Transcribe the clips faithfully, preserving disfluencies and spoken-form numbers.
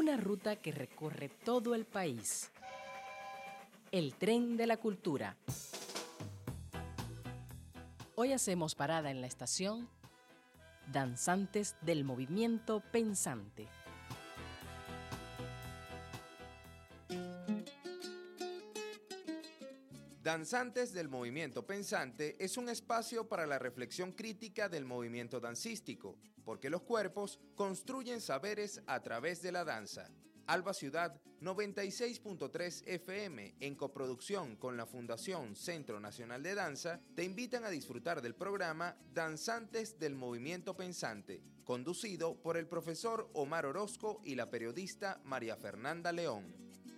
una ruta que recorre todo el país. El tren de la cultura. Hoy hacemos parada en la estación Danzantes del Movimiento Pensante. Danzantes del Movimiento Pensante es un espacio para la reflexión crítica del movimiento dancístico, porque los cuerpos construyen saberes a través de la danza. Alba Ciudad noventa y seis punto tres F M, en coproducción con la Fundación Centro Nacional de Danza, te invitan a disfrutar del programa Danzantes del Movimiento Pensante, conducido por el profesor Omar Orozco y la periodista María Fernanda León.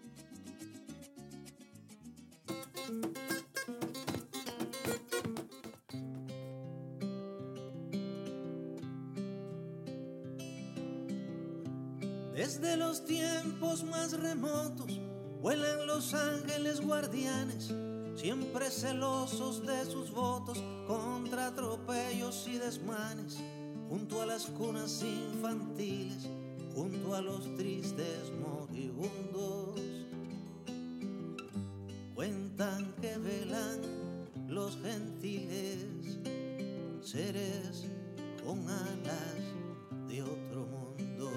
Desde los tiempos más remotos vuelan los ángeles guardianes, siempre celosos de sus votos contra atropellos y desmanes, junto a las cunas infantiles, junto a los tristes moribundos. Cuentan que velan los gentiles, seres con alas de otro mundo.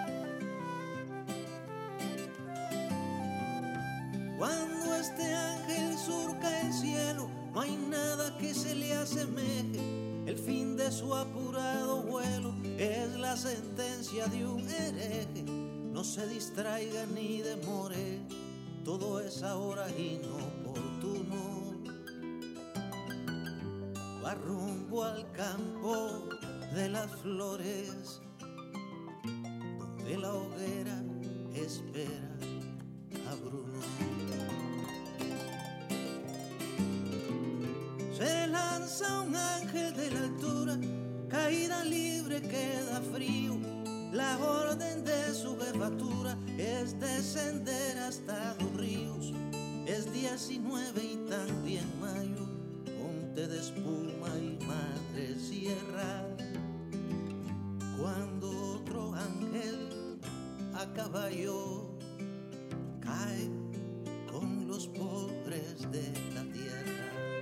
Cuando este ángel surca el cielo, no hay nada que se le asemeje. El fin de su apurado vuelo es la sentencia de un hereje. No se distraiga ni demore, todo es ahora inoportuno. Va rumbo al campo de las flores, donde la hoguera espera a Bruno. Se lanza un ángel de la altura, caída libre queda frío. La orden de su jefatura es descender hasta los ríos. Es diecinueve y también mayo, monte de espuma y madre sierra. Cuando otro ángel a caballo cae con los pobres de la tierra.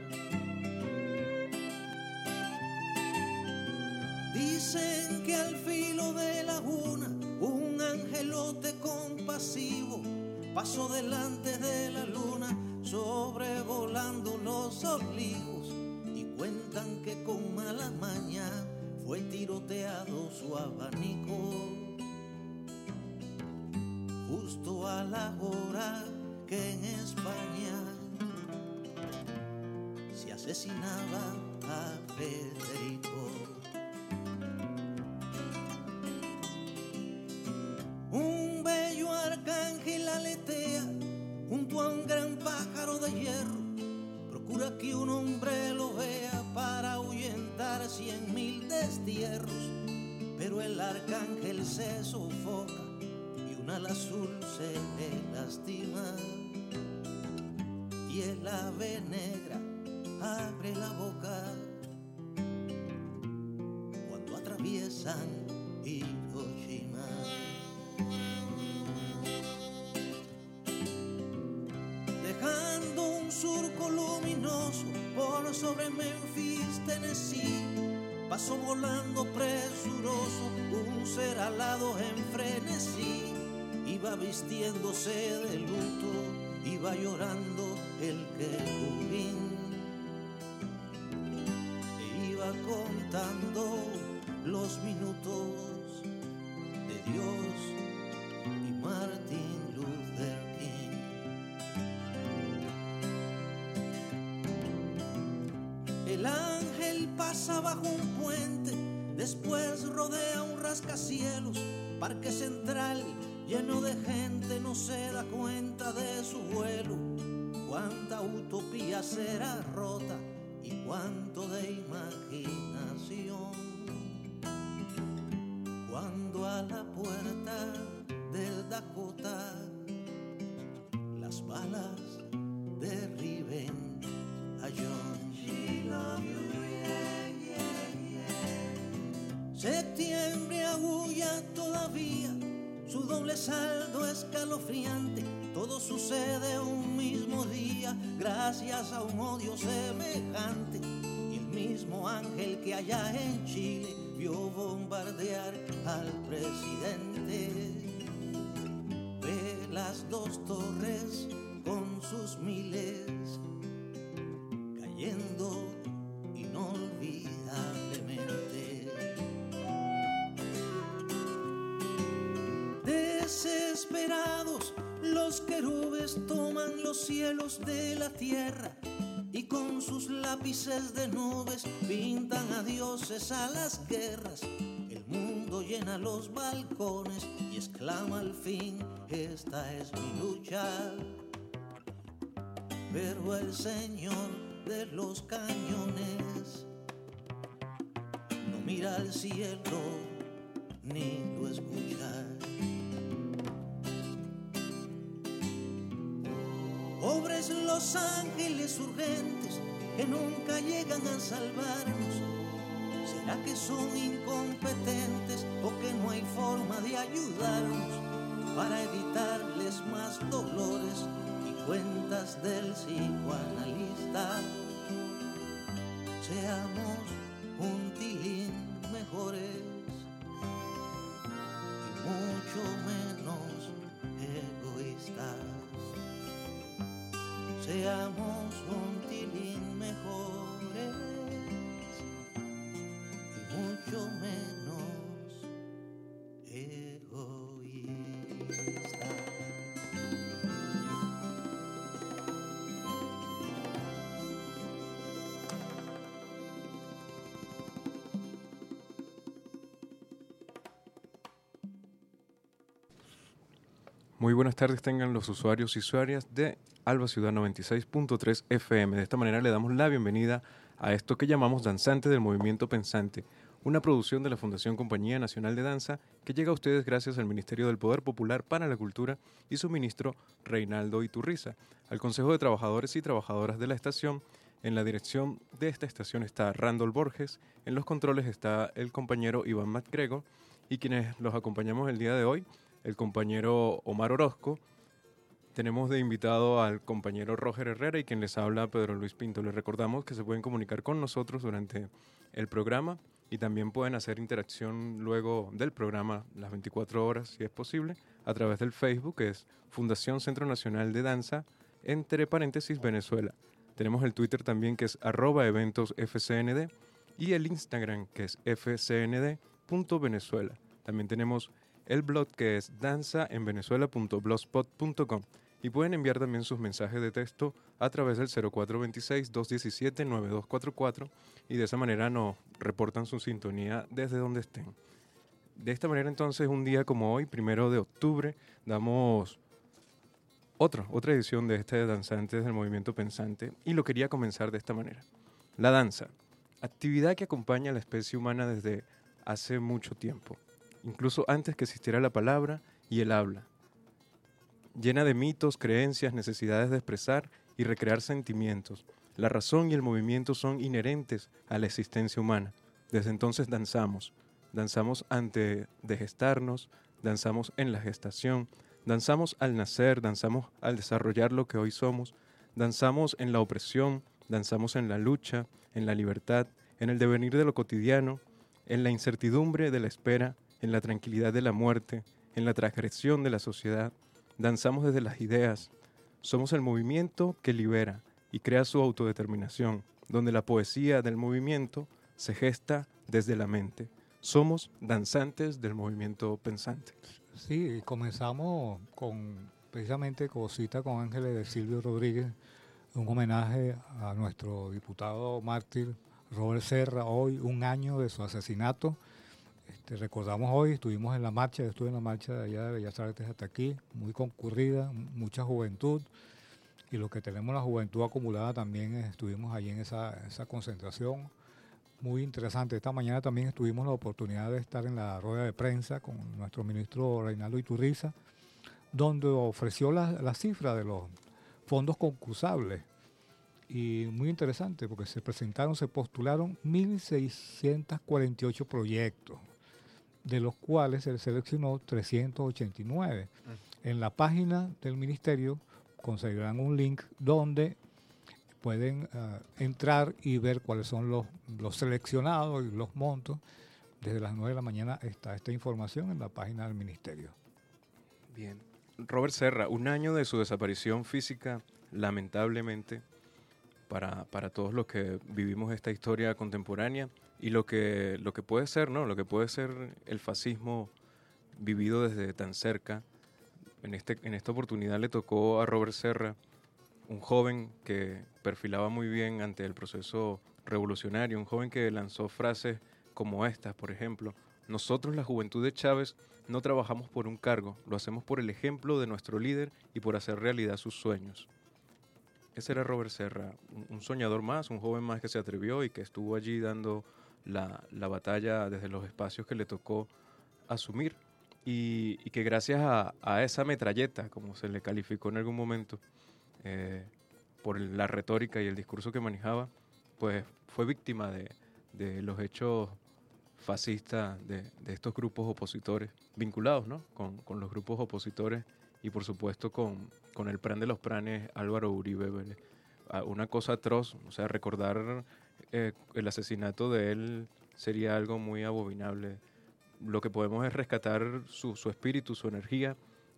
Dicen que al filo de la laguna un angelote compasivo pasó delante de la luna sobrevolando los olivos, y cuentan que con mala maña fue tiroteado su abanico justo a la hora que en España se asesinaba a Federico. Un bello arcángel aletea junto a un gran pájaro de hierro, procura que un hombre lo vea para ahuyentar cien mil destierros, pero el arcángel se sofoca y un ala azul se le lastima, y el ave negra abre la boca cuando atraviesan Hiroshima. Dejando un surco luminoso por sobre Memphis, Tennessee, pasó volando presuroso un ser alado en frenesí. Iba vistiéndose de luto, iba llorando el querubín, e iba contando los minutos de Dios y Martin Luther King. El ángel pasa bajo un puente, después rodea un rascacielos, parque central lleno de gente, no se da cuenta de su vuelo. Cuánta utopía será rota y cuánto de imaginación, cuando a la puerta del Dakota las balas derriben a John. Septiembre aúlla todavía su doble saldo escalofriante. Todo sucede un mismo día gracias a un odio semejante. Y el mismo ángel que allá en Chile vio bombardear al presidente. Ve las dos torres con sus miles cayendo inolvidablemente. Desesperados, los querubes toman los cielos de la tierra y con sus lápices de nubes pintan a dioses a las guerras. El mundo llena los balcones y exclama al fin: esta es mi lucha. Pero el Señor de los cañones no mira al cielo ni lo escucha. Pobres los ángeles urgentes que nunca llegan a salvarnos. ¿Será que son incompetentes o que no hay forma de ayudarnos para evitarles más dolores y cuentas del psicoanalista? Seamos un tilín mejores y mucho menos egoístas. Seamos un tilín mejores y mucho menos egoístas. Muy buenas tardes tengan los usuarios y usuarias de Alba Ciudad noventa y seis punto tres F M. De esta manera le damos la bienvenida a esto que llamamos Danzantes del Movimiento Pensante, una producción de la Fundación Compañía Nacional de Danza que llega a ustedes gracias al Ministerio del Poder Popular para la Cultura y su ministro Reinaldo Iturriza, al Consejo de Trabajadores y Trabajadoras de la estación. En la dirección de esta estación está Randall Borges, en los controles está el compañero Iván MacGregor y quienes los acompañamos el día de hoy, el compañero Omar Orozco. Tenemos de invitado al compañero Roger Herrera y quien les habla Pedro Luis Pinto. Les recordamos que se pueden comunicar con nosotros durante el programa y también pueden hacer interacción luego del programa las veinticuatro horas, si es posible, a través del Facebook, que es Fundación Centro Nacional de Danza, entre paréntesis Venezuela. Tenemos el Twitter también, que es arroba eventos F C N D, y el Instagram, que es f c n d punto venezuela. También tenemos el blog, que es danza en venezuela punto blogspot punto com. Y pueden enviar también sus mensajes de texto a través del cero cuatro dos seis, dos uno siete, nueve dos cuatro cuatro y de esa manera nos reportan su sintonía desde donde estén. De esta manera entonces, un día como hoy, primero de octubre, damos otra, otra edición de este Danzantes del Movimiento Pensante y lo quería comenzar de esta manera. La danza, actividad que acompaña a la especie humana desde hace mucho tiempo, incluso antes que existiera la palabra y el habla. Llena de mitos, creencias, necesidades de expresar y recrear sentimientos. La razón y el movimiento son inherentes a la existencia humana. Desde entonces danzamos. Danzamos antes de gestarnos, danzamos en la gestación, danzamos al nacer, danzamos al desarrollar lo que hoy somos, danzamos en la opresión, danzamos en la lucha, en la libertad, en el devenir de lo cotidiano, en la incertidumbre de la espera, en la tranquilidad de la muerte, en la transgresión de la sociedad. Danzamos desde las ideas. Somos el movimiento que libera y crea su autodeterminación, donde la poesía del movimiento se gesta desde la mente. Somos danzantes del movimiento pensante. Sí, comenzamos con precisamente con cita con Ángeles de Silvio Rodríguez, un homenaje a nuestro diputado mártir Robert Serra, hoy un año de su asesinato. Este, recordamos hoy, estuvimos en la marcha, yo estuve en la marcha de allá de Bellas Artes hasta aquí, muy concurrida, mucha juventud, y lo que tenemos la juventud acumulada también, estuvimos allí en esa, esa concentración, muy interesante. Esta mañana también tuvimos la oportunidad de estar en la rueda de prensa con nuestro ministro Reinaldo Iturriza, donde ofreció la, la cifra de los fondos concursables, y muy interesante porque se presentaron, se postularon mil seiscientos cuarenta y ocho proyectos, de los cuales se seleccionó trescientos ochenta y nueve. Mm. En la página del ministerio conseguirán un link donde pueden uh, entrar y ver cuáles son los, los seleccionados y los montos. Desde las nueve de la mañana está esta información en la página del ministerio. Bien. Robert Serra, un año de su desaparición física, lamentablemente, para, para todos los que vivimos esta historia contemporánea y lo que, lo que puede ser, ¿no? Lo que puede ser el fascismo vivido desde tan cerca. En, este, en esta oportunidad le tocó a Robert Serra, un joven que perfilaba muy bien ante el proceso revolucionario, un joven que lanzó frases como estas, por ejemplo: nosotros, la juventud de Chávez, no trabajamos por un cargo, lo hacemos por el ejemplo de nuestro líder y por hacer realidad sus sueños. Ese era Robert Serra, un soñador más, un joven más que se atrevió y que estuvo allí dando la, la batalla desde los espacios que le tocó asumir y, y que gracias a, a esa metralleta, como se le calificó en algún momento, eh, por la retórica y el discurso que manejaba, pues fue víctima de, de los hechos fascistas de, de estos grupos opositores, vinculados, ¿no? con, con los grupos opositores y por supuesto con, con el Pran de los Pranes, Álvaro Uribe Vélez. Una cosa atroz, o sea, recordar eh, el asesinato de él sería algo muy abominable. Lo que podemos es rescatar su, su espíritu, su energía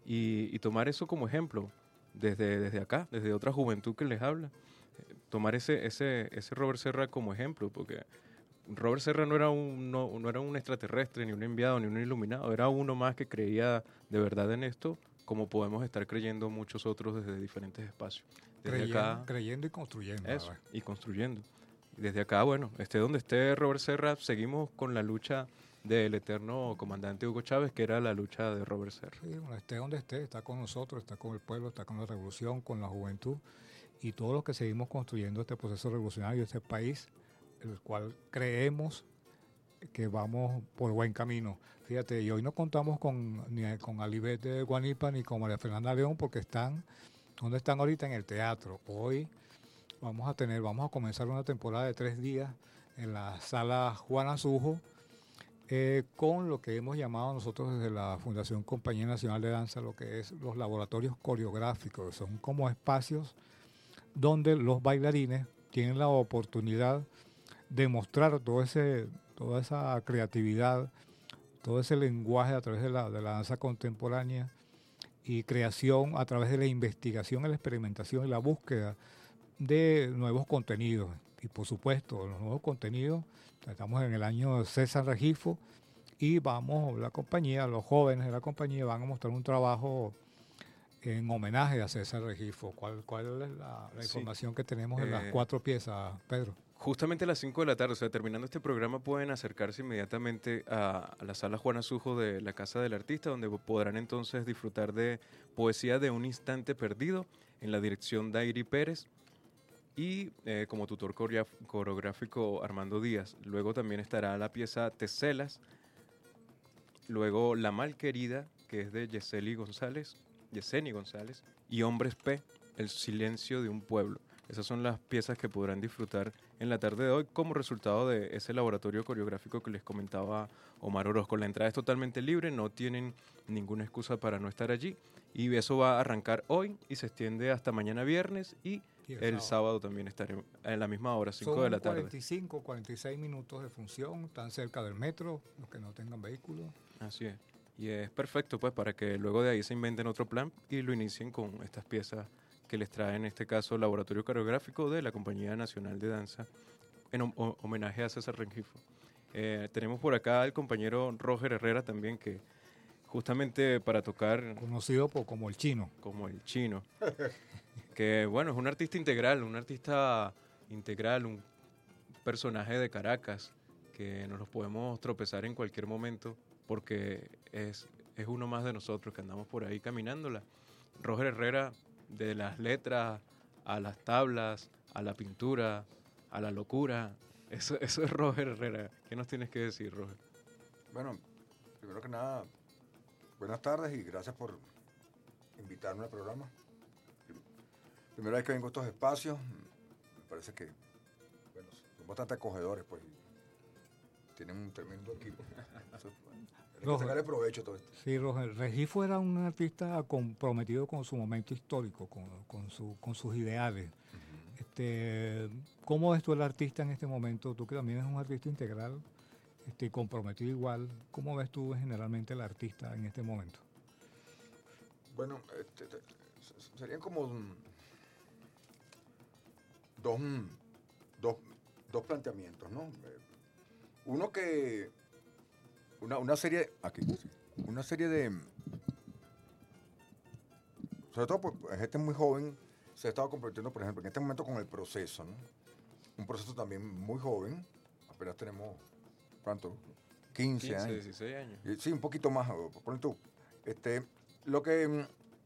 y, y tomar eso como ejemplo desde, desde acá, desde otra juventud que les habla. Tomar ese, ese, ese Robert Serra como ejemplo, porque Robert Serra no era, un, no, no era un extraterrestre, ni un enviado, ni un iluminado, era uno más que creía de verdad en esto, como podemos estar creyendo muchos otros desde diferentes espacios. Desde creyendo, acá, creyendo y construyendo. Eso, y construyendo. Desde acá, bueno, esté donde esté Robert Serra, seguimos con la lucha del eterno comandante Hugo Chávez, que era la lucha de Robert Serra. Sí, bueno, esté donde esté, está con nosotros, está con el pueblo, está con la revolución, con la juventud y todos los que seguimos construyendo este proceso revolucionario, este país, el cual creemos que vamos por buen camino. Fíjate, y hoy no contamos con ni con Alibet de Guanipa ni con María Fernanda León porque están, ¿dónde están ahorita? En el teatro. Hoy vamos a tener, vamos a comenzar una temporada de tres días en la sala Juan Azujo eh, con lo que hemos llamado nosotros desde la Fundación Compañía Nacional de Danza, lo que es los laboratorios coreográficos. Son como espacios donde los bailarines tienen la oportunidad de mostrar todo ese, toda esa creatividad, todo ese lenguaje a través de la, de la danza contemporánea y creación a través de la investigación, la experimentación y la búsqueda de nuevos contenidos. Y por supuesto, los nuevos contenidos, estamos en el año César Regifo y vamos, la compañía, los jóvenes de la compañía van a mostrar un trabajo en homenaje a César Regifo. ¿Cuál, cuál es la, la información sí. que tenemos en eh, las cuatro piezas, Pedro? Justamente a las cinco de la tarde, o sea, terminando este programa, pueden acercarse inmediatamente a, a la sala Juan Azujo de la Casa del Artista, donde podrán entonces disfrutar de Poesía de un Instante Perdido, en la dirección de Airi Pérez, y eh, como tutor coreográfico Armando Díaz. Luego también estará la pieza Teselas, luego La Malquerida, que es de Yeseni González, Yeseni González, y Hombres P, El Silencio de un Pueblo. Esas son las piezas que podrán disfrutar en la tarde de hoy como resultado de ese laboratorio coreográfico que les comentaba Omar Orozco. La entrada es totalmente libre, no tienen ninguna excusa para no estar allí y eso va a arrancar hoy y se extiende hasta mañana viernes y, y el, el sábado. sábado también estaré en la misma hora, cinco de la tarde. cuarenta y cinco, cuarenta y seis minutos de función, están cerca del metro, los que no tengan vehículo. Así es, y es perfecto pues para que luego de ahí se inventen otro plan y lo inicien con estas piezas que les trae en este caso el Laboratorio Coreográfico de la Compañía Nacional de Danza en hom- homenaje a César Regifo. Eh, tenemos por acá al compañero Roger Herrera también, que justamente para tocar... Conocido por, como el Chino. Como el Chino. Que bueno, es un artista integral, un artista integral, un personaje de Caracas, que nos los podemos tropezar en cualquier momento, porque es, es uno más de nosotros que andamos por ahí caminándola. Roger Herrera, de las letras a las tablas, a la pintura, a la locura. Eso, eso es Roger Herrera. ¿Qué nos tienes que decir, Roger? Bueno, primero que nada, buenas tardes y gracias por invitarme al programa. Primera vez que vengo a estos espacios, me parece que bueno, son bastante acogedores, pues. tienen un tremendo equipo. Eso, hay que Roger. sacarle provecho a todo esto. Sí, Roger. Regifo era un artista comprometido con su momento histórico, con, con, su, con sus ideales. Este, ¿cómo ves tú el artista en este momento? Tú que también eres un artista integral, este, comprometido igual. ¿Cómo ves tú generalmente el artista en este momento? Bueno, este, te- se- serían como mm, dos, mm, dos, dos planteamientos, ¿no? Eh, Uno que una, una serie aquí, sí, una serie de sobre todo por gente muy joven se ha estado comprometiendo, por ejemplo, en este momento con el proceso, ¿no? Un proceso también muy joven, apenas tenemos ¿cuánto? quince, quince, años. dieciséis años. Eh, Sí, un poquito más, o- ponle tú. Este, lo que mm,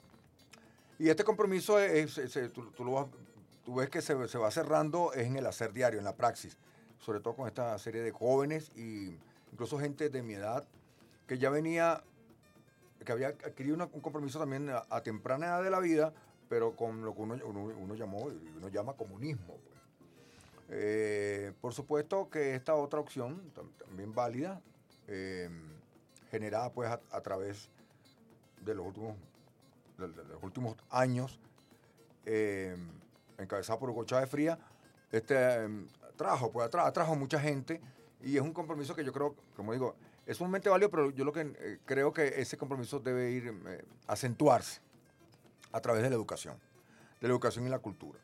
y este compromiso es, es- es- tú, tú lo vas- tú ves que se, se va cerrando es en el hacer diario, en la praxis, sobre todo con esta serie de jóvenes y incluso gente de mi edad que ya venía, que había adquirido una- un compromiso también a, a temprana edad de la vida, pero con lo que uno, uno, uno llamó, y uno llama comunismo. Pues. Eh, por supuesto que esta otra opción, tam- también válida, eh, generada pues a, a través de los últimos, de, de los últimos años, eh, encabezada por Hugo Chávez Frías, este, eh, trajo, pues atra- atrajo mucha gente y es un compromiso que yo creo, como digo, es sumamente válido, pero yo lo que eh, creo que ese compromiso debe ir eh, acentuarse a través de la educación, de la educación y la cultura.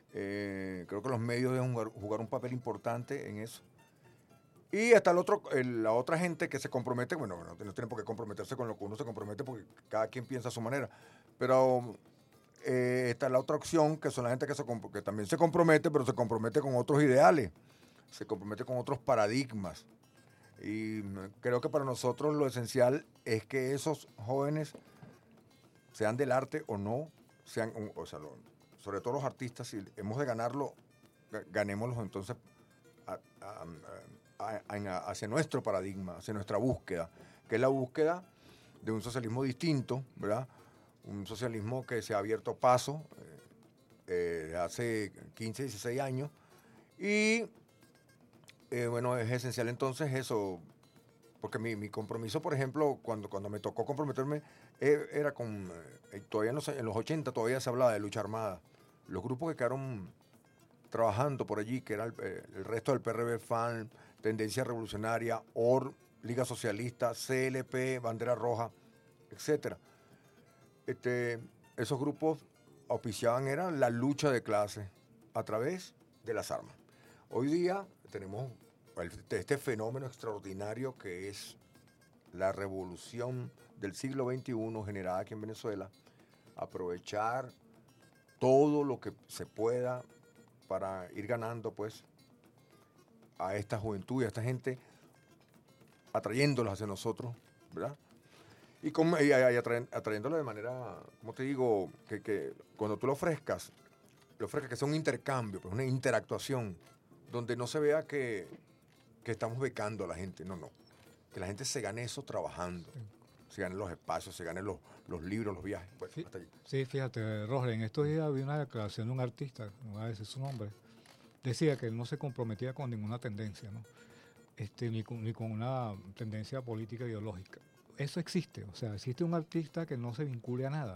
Eh, creo que los medios deben jugar, jugar un papel importante en eso. Y está el otro, el- la otra gente que se compromete, bueno, no, no tiene por qué comprometerse con lo que uno se compromete porque cada quien piensa a su manera, pero eh, está la otra opción que son la gente que, se, comp- que también se compromete, pero se compromete con otros ideales, se compromete con otros paradigmas. Y mm, creo que para nosotros lo esencial es que esos jóvenes, sean del arte o no, sean, un- o sea, lo- sobre todo los artistas, si hemos de ganarlo, ga- ganémoslos entonces a- a- a- a- hacia nuestro paradigma, hacia nuestra búsqueda, que es la búsqueda de un socialismo distinto, ¿verdad? Un socialismo que se ha abierto paso eh, eh, hace quince, dieciséis años. Y eh, bueno, es esencial entonces eso, porque mi, mi compromiso, por ejemplo, cuando, cuando me tocó comprometerme, eh, era con, eh, todavía en los, en los ochenta todavía se hablaba de lucha armada. Los grupos que quedaron trabajando por allí, que era el, eh, el resto del P R B, F A N, Tendencia Revolucionaria, O R, Liga Socialista, C L P, Bandera Roja, etcétera. Este, esos grupos auspiciaban era la lucha de clases a través de las armas. Hoy día tenemos el- este fenómeno extraordinario que es la revolución del siglo veintiuno generada aquí en Venezuela, aprovechar todo lo que se pueda para ir ganando pues a esta juventud y a esta gente, atrayéndolos hacia nosotros, ¿verdad? Y, como, y, y atraen- atrayéndolos de manera, como te digo, que, que cuando tú lo ofrezcas, lo ofrezcas que sea un intercambio, pues una interactuación, donde no se vea que, que estamos becando a la gente, no, no. Que la gente se gane eso trabajando, se gane los espacios, se gane los, los libros, los viajes. Bueno, Sí. hasta allí. Sí, fíjate, Roger, en estos días vi una declaración de un artista, no voy a decir su nombre, decía que él no se comprometía con ninguna tendencia, ¿no? Este, ni, con, ni con una tendencia política ideológica. Eso existe, o sea, existe un artista que no se vincule a nada.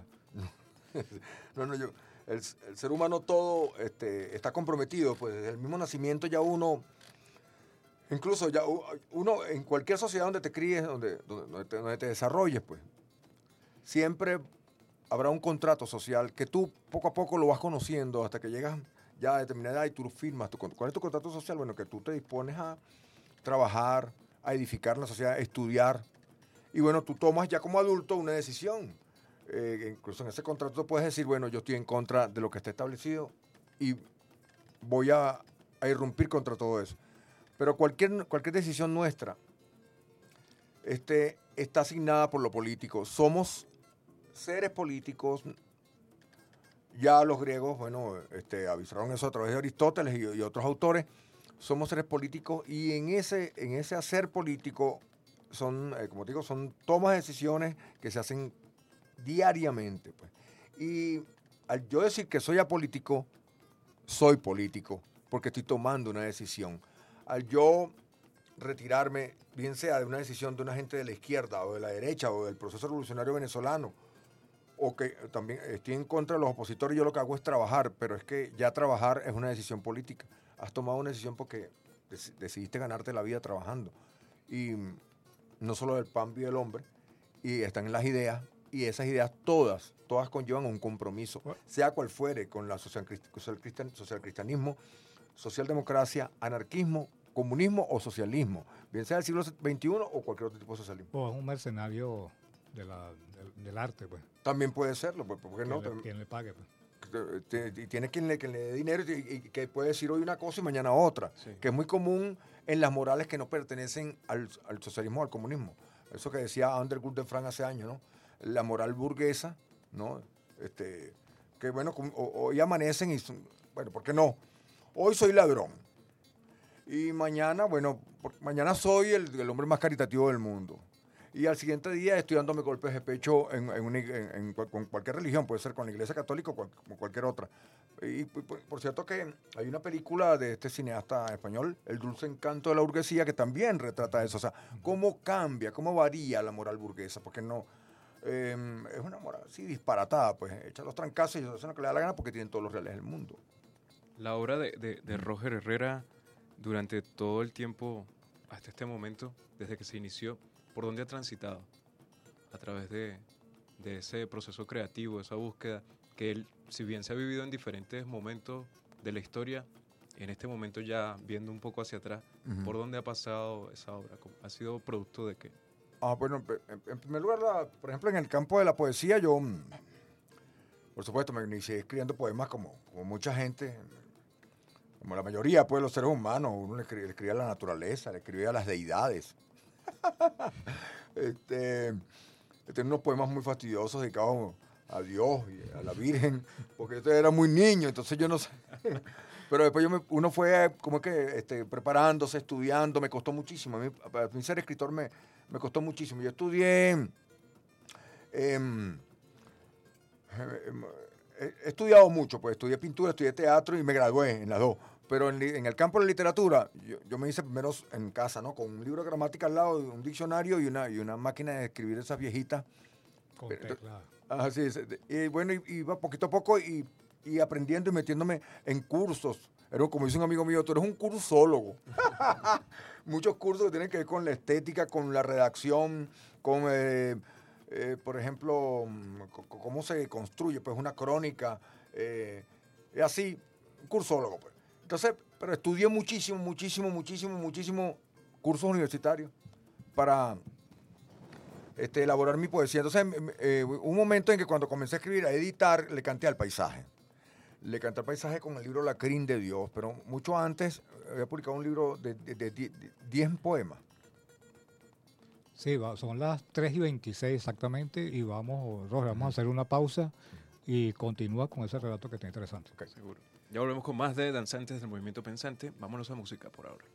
No, no, yo, el, el ser humano todo este, está comprometido, pues desde el mismo nacimiento ya uno, incluso ya u- uno en cualquier sociedad donde te críes, donde, donde, donde te, donde te desarrolles, pues, siempre habrá un contrato social que tú poco a poco lo vas conociendo hasta que llegas ya a determinada edad y tú lo firmas. Tu, con- ¿Cuál es tu contrato social? Bueno, que tú te dispones a trabajar, a edificar la sociedad, a estudiar. Y bueno, tú tomas ya como adulto una decisión. Eh, incluso en ese contrato tú puedes decir, bueno, yo estoy en contra de lo que está establecido y voy a, a irrumpir contra todo eso. Pero cualquier, cualquier decisión nuestra este, está asignada por lo político. Somos seres políticos. Ya los griegos, bueno, este, avisaron eso a través de Aristóteles y, y otros autores. Somos seres políticos y en ese, en ese hacer político son, eh, como te digo, son tomas de decisiones que se hacen diariamente. Pues. Y al yo decir que soy apolítico, soy político, porque estoy tomando una decisión. Al yo retirarme, bien sea de una decisión de una gente de la izquierda o de la derecha o del proceso revolucionario venezolano, o que también estoy en contra de los opositores, yo lo que hago es trabajar, pero es que ya trabajar es una decisión política. Has tomado una decisión porque decidiste ganarte la vida trabajando. Y no solo del pan vive el hombre, y están en las ideas, y esas ideas todas, todas conllevan un compromiso, sea cual fuere, con la social, social, cristian, social cristianismo, socialdemocracia, anarquismo, comunismo o socialismo, bien sea del siglo veintiuno o cualquier otro tipo de socialismo. O es un mercenario de la, del, del arte, pues. También puede serlo, pues, ¿por qué no? Le, quien le pague, pues. Y tiene quien le, quien le dé dinero y, y que puede decir hoy una cosa y mañana otra, sí. Que es muy común en las morales que no pertenecen al, al socialismo o al comunismo. Eso que decía Underwood de Frank hace años, ¿no? La moral burguesa, ¿no? Este, que bueno, hoy amanecen y son, bueno, ¿por qué no? Hoy soy ladrón y mañana, bueno, mañana soy el, el hombre más caritativo del mundo. Y al siguiente día estoy dándome golpes de pecho en, en, una, en, en con cualquier religión, puede ser con la Iglesia Católica o cual, como cualquier otra. Y por, por cierto que hay una película de este cineasta español, El dulce encanto de la burguesía, que también retrata eso. O sea, cómo cambia, cómo varía la moral burguesa, porque no... Eh, es una moral así disparatada, pues echa los trancazos y hacen lo que le da la gana porque tienen todos los reales del mundo. La obra de, de, de Roger Herrera, durante todo el tiempo, hasta este momento, desde que se inició, ¿por dónde ha transitado? A través de, de ese proceso creativo, esa búsqueda, que él, si bien se ha vivido en diferentes momentos de la historia, en este momento ya viendo un poco hacia atrás, uh-huh. ¿Por dónde ha pasado esa obra? ¿Ha sido producto de qué? Ah, bueno, en, en primer lugar, la, por ejemplo, en el campo de la poesía, yo, por supuesto, me inicié escribiendo poemas como, como mucha gente, como la mayoría pues, de los seres humanos. Uno le escribía, le escribía a la naturaleza, le escribía a las deidades. este, tenía unos poemas muy fastidiosos dedicados a Dios y a la Virgen, porque yo era muy niño, entonces yo no sé. Pero después yo me, uno fue como que este, preparándose, estudiando, me costó muchísimo. A mí, a mí ser escritor me, me costó muchísimo. Yo estudié, eh, he estudiado mucho, pues estudié pintura, estudié teatro y me gradué en las dos. Pero en, en el campo de la literatura, yo, yo me hice primero en casa, ¿no? Con un libro de gramática al lado, un diccionario y una, y una máquina de escribir esas viejitas. Con teclado. Ah, sí, y bueno, iba poquito a poco y, y aprendiendo y metiéndome en cursos. Era como dice un amigo mío, tú eres un cursólogo. Muchos cursos que tienen que ver con la estética, con la redacción, con, eh, eh, por ejemplo, cómo se construye pues una crónica. Eh, es así, un cursólogo, pues. Entonces, pero estudié muchísimo, muchísimo, muchísimo, muchísimo cursos universitarios para este, elaborar mi poesía. Entonces, eh, un momento en que cuando comencé a escribir, a editar, le canté al paisaje. Le canté al paisaje con el libro La Crin de Dios, pero mucho antes había publicado un libro de diez poemas. Sí, va, son las tres y veintiséis exactamente y vamos, Roger, vamos a hacer una pausa y continúa con ese relato que está interesante. Okay, seguro. Ya volvemos con más de Danzantes del Movimiento Pensante. Vámonos a música por ahora.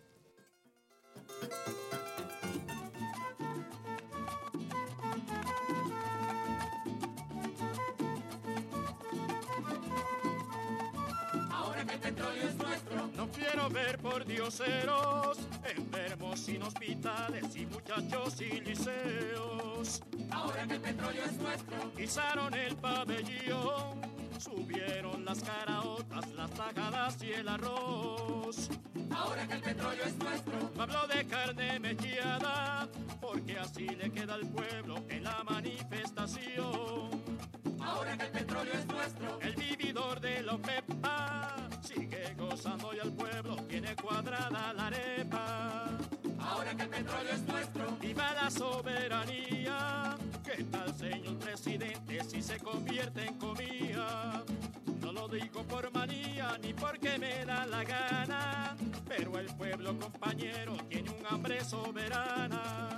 Ahora que el petróleo es nuestro, no quiero ver por dioseros, enfermos sin hospitales y muchachos sin liceos. Ahora que el petróleo es nuestro, izaron el pabellón, subieron las caraotas, las tajadas y el arroz. Ahora que el petróleo es nuestro, no hablo de carne mechada, porque así le queda al pueblo en la manifestación. Ahora que el petróleo es nuestro, el vividor de la OPEPA sigue gozando y al pueblo tiene cuadrada la arepa. Ahora que el petróleo es nuestro, viva la soberanía. ¿Qué tal, señor presidente, si se convierte en comida? No lo digo por manía ni porque me da la gana, pero el pueblo, compañero, tiene un hambre soberana.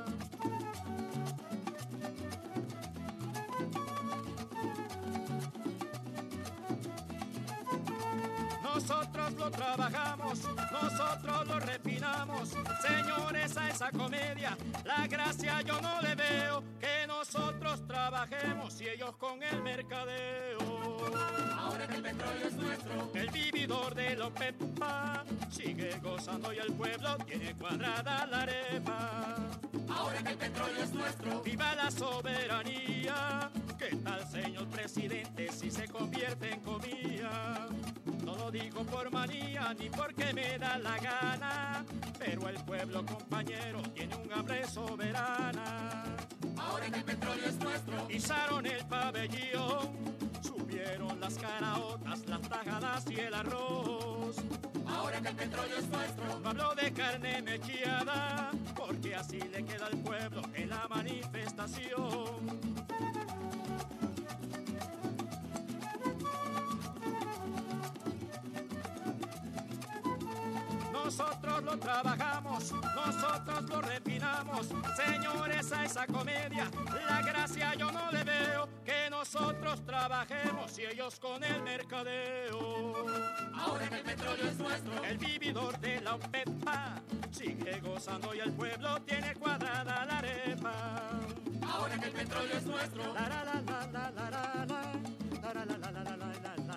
Nosotros los lo trabajamos, nosotros lo refinamos. Señores, a esa comedia la gracia yo no le veo, que nosotros trabajemos y ellos con el mercadeo. Ahora que el petróleo es nuestro, el vividor de la OPEPA sigue gozando y el pueblo tiene cuadrada la arepa. Ahora que el petróleo es nuestro, viva la soberanía. ¿Qué tal, señor presidente, si se convierte en comida? No lo digo por manía ni porque me da la gana, pero el pueblo, compañero, tiene un hambre soberana. Ahora que el petróleo es nuestro, izaron el pabellón, subieron las caraotas, las tajadas y el arroz. Ahora que el petróleo es nuestro, no hablo de carne mecheada, porque así le queda al pueblo en la manifestación. Nosotros lo trabajamos, nosotros lo refinamos. Señores, a esa comedia la gracia yo no le veo, que nosotros trabajemos y ellos con el mercadeo. Ahora que el petróleo es nuestro, el vividor de la OPEPA sigue gozando y el pueblo tiene cuadrada la arepa. Ahora que el petróleo es nuestro, la la la la la la la la la la la la la la la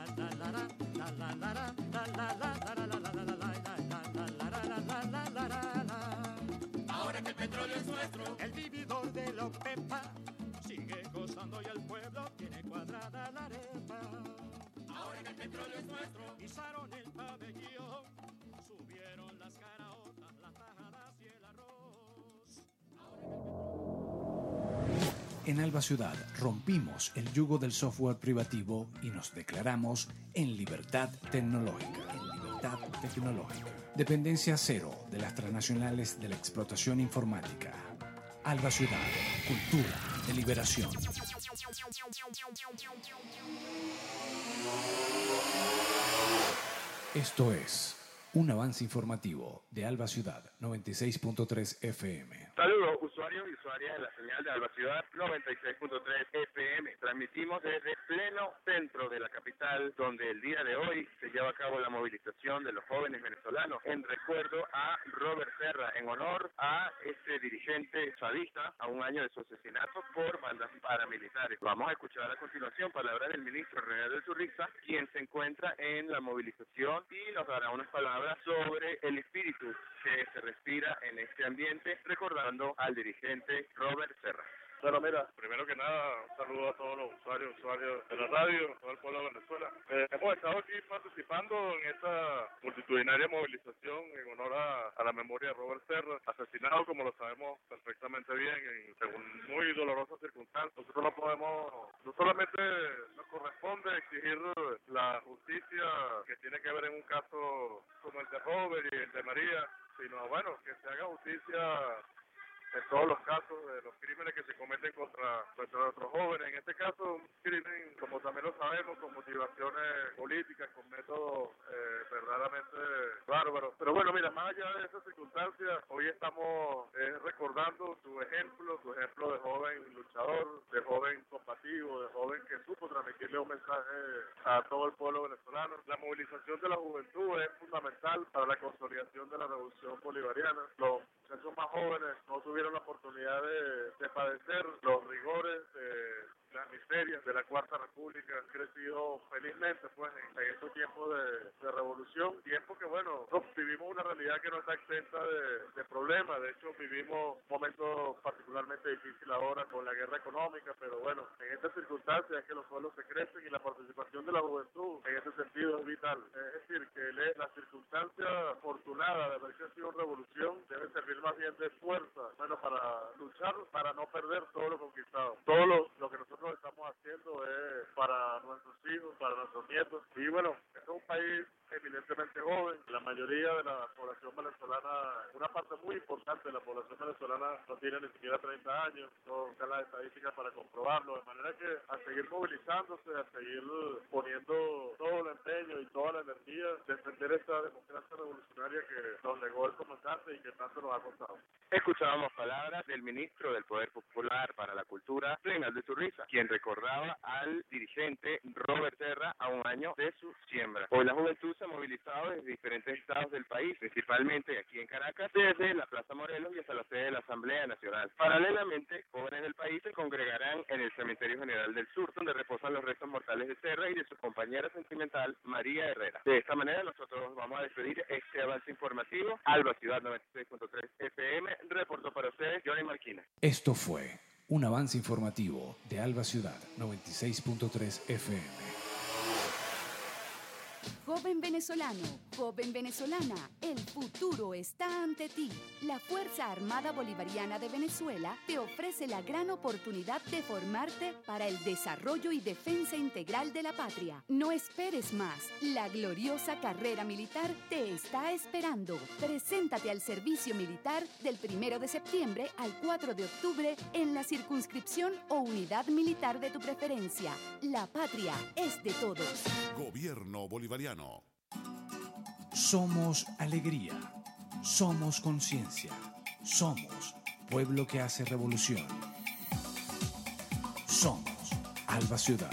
ahora que el petróleo es nuestro, el vividor de la OPEPA sigue gozando y el pueblo tiene cuadrada la arepa. Ahora que el petróleo es nuestro, izaron el pabellón, subieron las caraotas, las tajadas y el arroz. En Alba Ciudad rompimos el yugo del software privativo y nos declaramos en libertad tecnológica. En libertad tecnológica. Dependencia cero de las transnacionales de la explotación informática. Alba Ciudad, cultura de liberación. Esto es un avance informativo de Alba Ciudad noventa y seis punto tres F M. Saludos, usuarios y usuarias de la señal de Alba Ciudad noventa y seis punto tres F M. Transmitimos desde pleno centro de la capital, donde el día de hoy se lleva a cabo la movilización de los jóvenes venezolanos en recuerdo a Robert Serra, en honor a este dirigente chavista a un año de su asesinato por bandas paramilitares. Vamos a escuchar a continuación palabras del ministro René del Turriza, quien se encuentra en la movilización y nos dará unas palabras sobre el espíritu que se respira en este ambiente, recordando al dirigente Robert Serra. Bueno, mira, primero que nada, un saludo a todos los usuarios, usuarios de la radio, todo el pueblo de Venezuela. Eh, hemos estado aquí participando en esta multitudinaria movilización en honor a, a la memoria de Robert Serra, asesinado, como lo sabemos perfectamente bien, en, según muy dolorosas circunstancias. Nosotros no podemos, no solamente nos corresponde exigir la justicia que tiene que ver en un caso como el de Robert y el de María, sino, bueno, que se haga justicia en todos los casos de los crímenes que se cometen contra, contra nuestros jóvenes. En este caso, un crimen, como también lo sabemos, con motivaciones políticas, con métodos eh, verdaderamente bárbaros. Pero bueno, mira, más allá de esas circunstancias, hoy estamos eh, recordando su ejemplo, su ejemplo de joven luchador, de joven combativo, de joven que supo transmitirle un mensaje a todo el pueblo venezolano. La movilización de la juventud es fundamental para la consolidación de la revolución bolivariana. Los muchachos más jóvenes no tuvieron la oportunidad de, de padecer los rigores de las miserias de la Cuarta República. Han crecido felizmente pues en, en estos tiempos de, de revolución, tiempos que bueno, vivimos una realidad que no está exenta de, de problemas. De hecho, vivimos momentos particularmente difíciles ahora con la guerra económica, pero bueno, en estas circunstancias es que los pueblos se crecen y la participación de la juventud en ese sentido es vital. Es decir, que la circunstancia afortunada de haber crecido en revolución debe servir más bien de fuerza, bueno, para luchar, para no perder todo lo conquistado. Todo lo, lo que nosotros estamos haciendo es para nuestros hijos, para nuestros nietos. Y bueno, este es un país eminentemente joven. La mayoría de la población venezolana, una parte muy importante de la población venezolana no tiene ni siquiera treinta años, no están las estadísticas para comprobarlo, de manera que a seguir movilizándose, a seguir poniendo todo el empeño y toda la energía de defender esta democracia revolucionaria que nos legó el comandante y que tanto nos ha costado. Escuchábamos palabras del ministro del Poder Popular para la Cultura, Reinaldo Iturriza, quien recordaba al dirigente Robert Serra a un año de su siembra. Hoy la juventud se ha movilizado desde diferentes estados del país, principalmente aquí en Caracas, desde la Plaza Morelos y hasta la sede de la Asamblea Nacional. Paralelamente, jóvenes del país se congregarán en el Cementerio General del Sur, donde reposan los restos mortales de Serra y de su compañera sentimental, María Herrera. De esta manera, nosotros vamos a despedir este avance informativo. Alba Ciudad noventa y seis punto tres F M, reportó para ustedes Johnny Marquina. Esto fue un avance informativo de Alba Ciudad noventa y seis punto tres F M. Joven venezolano, joven venezolana, el futuro está ante ti. La Fuerza Armada Bolivariana de Venezuela te ofrece la gran oportunidad de formarte para el desarrollo y defensa integral de la patria. No esperes más. La gloriosa carrera militar te está esperando. Preséntate al servicio militar del primero de septiembre al cuatro de octubre en la circunscripción o unidad militar de tu preferencia. La patria es de todos. Gobierno bolivariano. Somos alegría, somos conciencia, somos pueblo que hace revolución. Somos Alba Ciudad.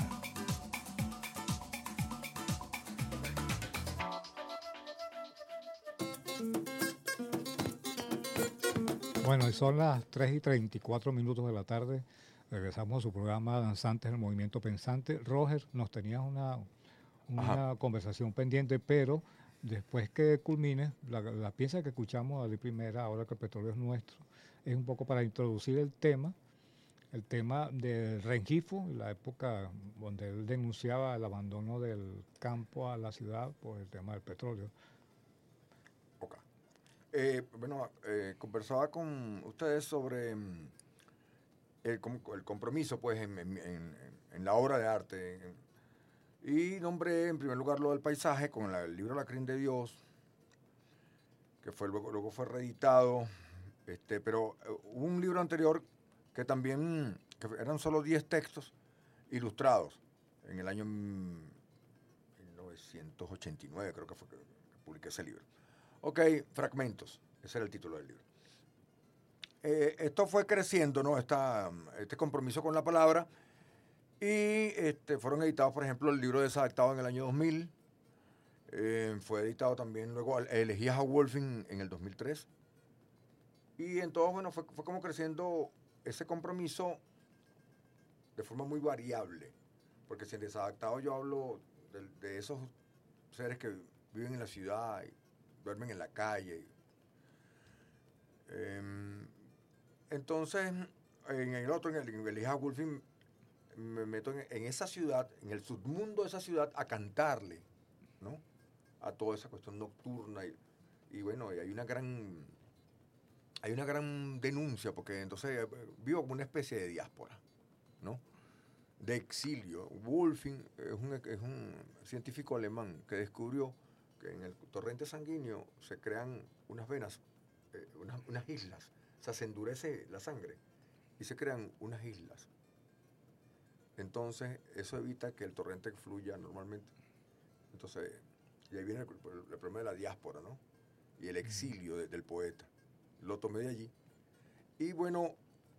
Bueno, y son las tres y treinta y cuatro minutos de la tarde. Regresamos a su programa Danzantes del Movimiento Pensante. Roger, nos tenías una, una conversación pendiente, pero después que culmine, la, la pieza que escuchamos a la primera, ahora que el petróleo es nuestro, es un poco para introducir el tema, el tema del Rengifo, la época donde él denunciaba el abandono del campo a la ciudad por el tema del petróleo. Ok. Eh, bueno, eh, conversaba con ustedes sobre mm, el, el compromiso pues, en, en, en, en la obra de arte. En, Y nombré en primer lugar lo del paisaje con la, el libro La Crin de Dios, que fue luego, luego fue reeditado, este, pero uh, hubo un libro anterior que también, que eran solo diez textos ilustrados, en el año mil novecientos ochenta y nueve creo que fue que, que publiqué ese libro. Ok, Fragmentos, ese era el título del libro. Eh, esto fue creciendo, ¿no? Esta, este compromiso con la palabra. Y este, fueron editados, por ejemplo, el libro Desadaptado en el año dos mil. Eh, fue editado también luego Elegías a Wolfing en el dos mil tres. Y entonces, bueno, fue, fue como creciendo ese compromiso de forma muy variable. Porque si en Desadaptado yo hablo de, de esos seres que viven en la ciudad y duermen en la calle. Eh, entonces, en el otro, en el en Elegías a Wolfing, me meto en, en esa ciudad, en el submundo de esa ciudad, a cantarle, ¿no? A toda esa cuestión nocturna. Y, y bueno, y hay una gran hay una gran denuncia, porque entonces vivo como una especie de diáspora, ¿no? De exilio. Wolfing es un, es un científico alemán que descubrió que en el torrente sanguíneo se crean unas venas, eh, unas, unas islas. O sea, se endurece la sangre y se crean unas islas. Entonces, eso evita que el torrente fluya normalmente. Entonces, y ahí viene el, el, el problema de la diáspora, ¿no? Y el exilio de, del poeta. Lo tomé de allí. Y bueno,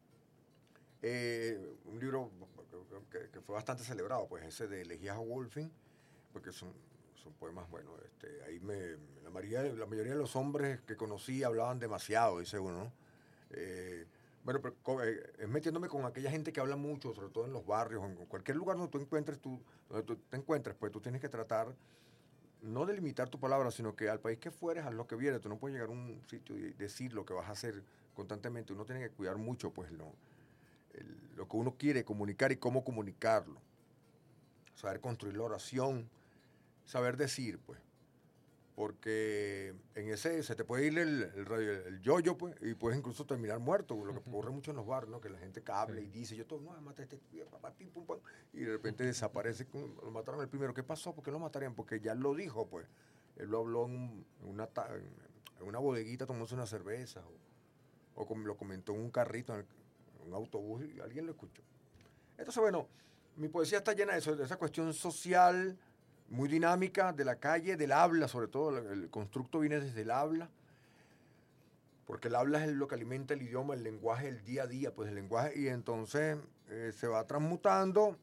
eh, un libro que, que fue bastante celebrado, pues ese de Elegías a Wolfing, porque son, son poemas, bueno, este, ahí me, la mayoría, la mayoría de los hombres que conocí hablaban demasiado, dice uno, ¿no? Eh, Bueno, pero es metiéndome con aquella gente que habla mucho, sobre todo en los barrios, en cualquier lugar donde tú encuentres, tú, donde tú te encuentres, pues tú tienes que tratar, no de limitar tu palabra, sino que al país que fueres, haz lo que vieres. Tú no puedes llegar a un sitio y decir lo que vas a hacer constantemente. Uno tiene que cuidar mucho, pues, lo, el, lo que uno quiere comunicar y cómo comunicarlo. Saber construir la oración, saber decir, pues. Porque en ese se te puede ir el, el, el yoyo, pues, y puedes incluso terminar muerto, lo que ocurre mucho en los barrios, ¿no? Que la gente habla y dice, yo todo, no, mata a este tío, papá, pim, pum, pum, y de repente desaparece, lo mataron el primero. ¿Qué pasó? ¿Por qué lo matarían? Porque ya lo dijo, pues. Él lo habló en, un, en una, en una bodeguita tomándose una cerveza, o, o como lo comentó en un carrito, en, el, en un autobús, y alguien lo escuchó. Entonces, bueno, mi poesía está llena de eso, de esa cuestión social, muy dinámica, de la calle, del habla, sobre todo, el constructo viene desde el habla, porque el habla es lo que alimenta el idioma, el lenguaje, el día a día, pues el lenguaje, y entonces eh, se va transmutando.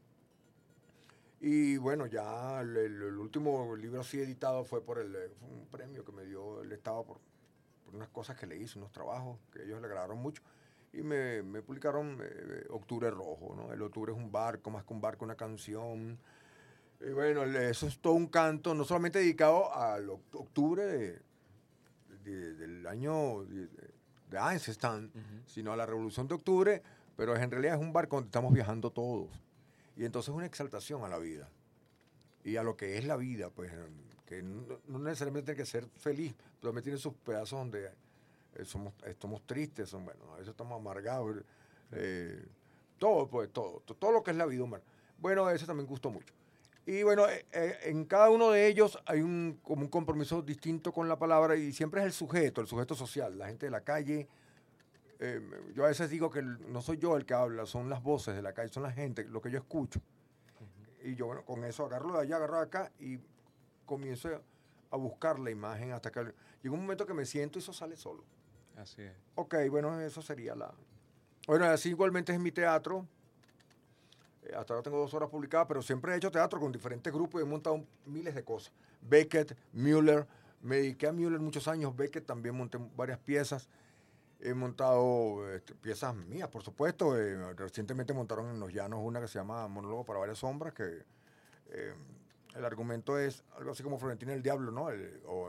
Y bueno, ya el, el, el último libro así editado fue por el, fue un premio que me dio el Estado por, por unas cosas que le hice, unos trabajos que ellos le agradaron mucho. Y me, me publicaron eh, Octubre Rojo, ¿no? El octubre es un barco, más que un barco, una canción. Y bueno, eso es todo un canto, no solamente dedicado al octubre de, de, del año de, de Einstein, uh-huh. sino a la Revolución de Octubre, pero en realidad es un barco donde estamos viajando todos. Y entonces es una exaltación a la vida y a lo que es la vida, pues, que no, no necesariamente tiene que ser feliz, pero también tiene sus pedazos donde eh, somos, estamos tristes, son, bueno, a veces estamos amargados, eh, todo, pues, todo, todo lo que es la vida humana. Bueno, ese también gustó mucho. Y bueno, eh, eh, en cada uno de ellos hay un, como un compromiso distinto con la palabra y siempre es el sujeto, el sujeto social, la gente de la calle. Eh, yo a veces digo que el, no soy yo el que habla, son las voces de la calle, son la gente, lo que yo escucho. Uh-huh. Y yo, bueno, con eso agarro de allá, agarro de acá y comienzo a, a buscar la imagen hasta que llega un momento que me siento y eso sale solo. Así es. Ok, bueno, eso sería la... Bueno, así igualmente es mi teatro. Eh, hasta ahora tengo dos horas publicadas, pero siempre he hecho teatro con diferentes grupos y he montado miles de cosas. Beckett, Müller, me dediqué a Müller muchos años, Beckett también monté varias piezas. He montado este, piezas mías, por supuesto. Eh, recientemente montaron en Los Llanos una que se llama Monólogo para varias sombras, que eh, el argumento es algo así como Florentina el Diablo, ¿no? El, o,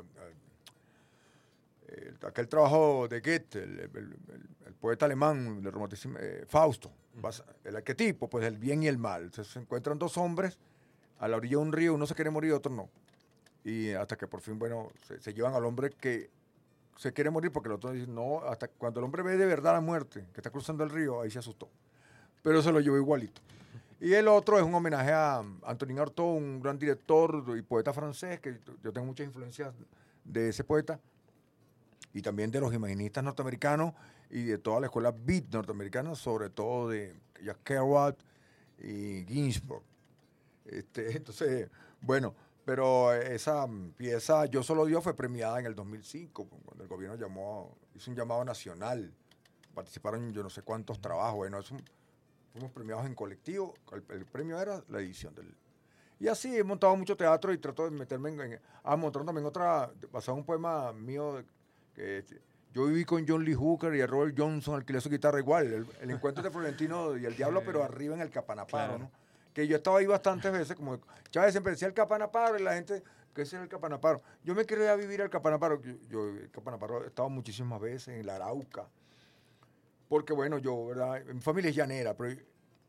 el, el, aquel trabajo de Goethe, el, el, el, el poeta alemán, el romanticismo, eh, Fausto, mm. el arquetipo, pues el bien y el mal. Entonces se encuentran dos hombres a la orilla de un río, uno se quiere morir y otro no. Y hasta que por fin, bueno, se, se llevan al hombre que se quiere morir porque el otro dice, no, hasta cuando el hombre ve de verdad la muerte, que está cruzando el río, ahí se asustó. Pero se lo llevó igualito. Y el otro es un homenaje a Antonin Artaud, un gran director y poeta francés, que yo tengo muchas influencias de ese poeta, y también de los imaginistas norteamericanos y de toda la escuela beat norteamericana, sobre todo de Jack Kerouac y Ginsberg. Este, entonces, bueno... Pero esa pieza, Yo Solo Dios, fue premiada en el dos mil cinco, cuando el gobierno llamó, hizo un llamado nacional. Participaron yo no sé cuántos trabajos. Bueno, es un, fuimos premiados en colectivo. El, el premio era la edición del... Y así he montado mucho teatro y trato de meterme en... en ah, montaron también otra, basado en un poema mío, que yo viví con John Lee Hooker y Robert Johnson, alquilé su guitarra igual. El, el encuentro de Florentino y el Diablo, pero arriba en el Capanaparo, claro. ¿no? Que yo estaba ahí bastantes veces, como Chávez siempre decía el Capanaparo, y la gente, ¿qué es el Capanaparo? Yo me quería vivir al Capanaparo, yo, yo el Capanaparo he estado muchísimas veces, en la Arauca, porque bueno, yo, ¿verdad? Mi familia es llanera, pero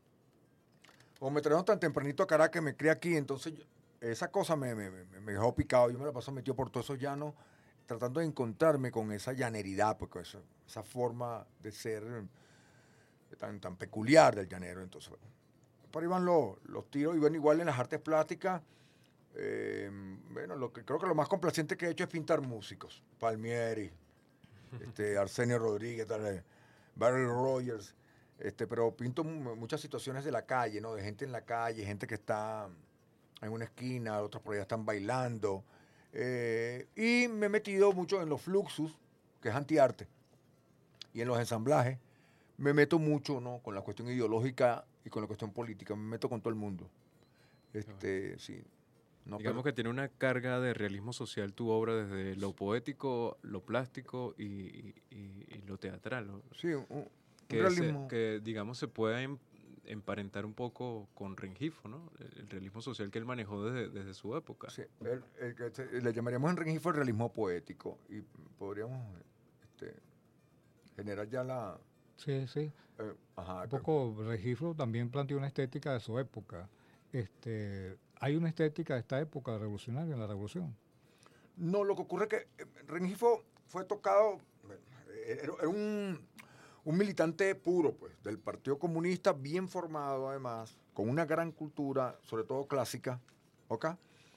como me trajeron tan tempranito a Caracas, me crié aquí, entonces yo, esa cosa me, me, me, me dejó picado, yo me la paso metido por todos esos llanos, tratando de encontrarme con esa llaneridad, porque esa, esa forma de ser tan, tan peculiar del llanero, entonces, bueno. Por ahí van los, los tiros y bueno, igual en las artes plásticas, eh, bueno, lo que, creo que lo más complaciente que he hecho es pintar músicos, Palmieri, este, Arsenio Rodríguez, tal, Barry Rogers, este, pero pinto muchas situaciones de la calle, ¿no? De gente en la calle, gente que está en una esquina, otros por allá están bailando, eh, y me he metido mucho en los fluxus, que es antiarte, y en los ensamblajes. Me meto mucho, ¿no? Con la cuestión ideológica y con la cuestión política. Me meto con todo el mundo. Este, ah. sí. No, Digamos pero... que tiene una carga de realismo social tu obra, desde lo poético, lo plástico y, y, y lo teatral, ¿no? Sí, un, un que realismo. Se, que, digamos, se puede em, emparentar un poco con Rengifo, ¿no? El, el realismo social que él manejó desde, desde su época. Sí, el, el, el, le llamaríamos en Rengifo el realismo poético. Y podríamos este, generar ya la... Sí, sí. Eh, ajá, un poco Rengifo también planteó una estética de su época. Este, ¿Hay una estética de esta época revolucionaria en la revolución? No, lo que ocurre es que Rengifo fue tocado, era, era un, un militante puro, pues, del Partido Comunista, bien formado además, con una gran cultura, sobre todo clásica, ¿ok?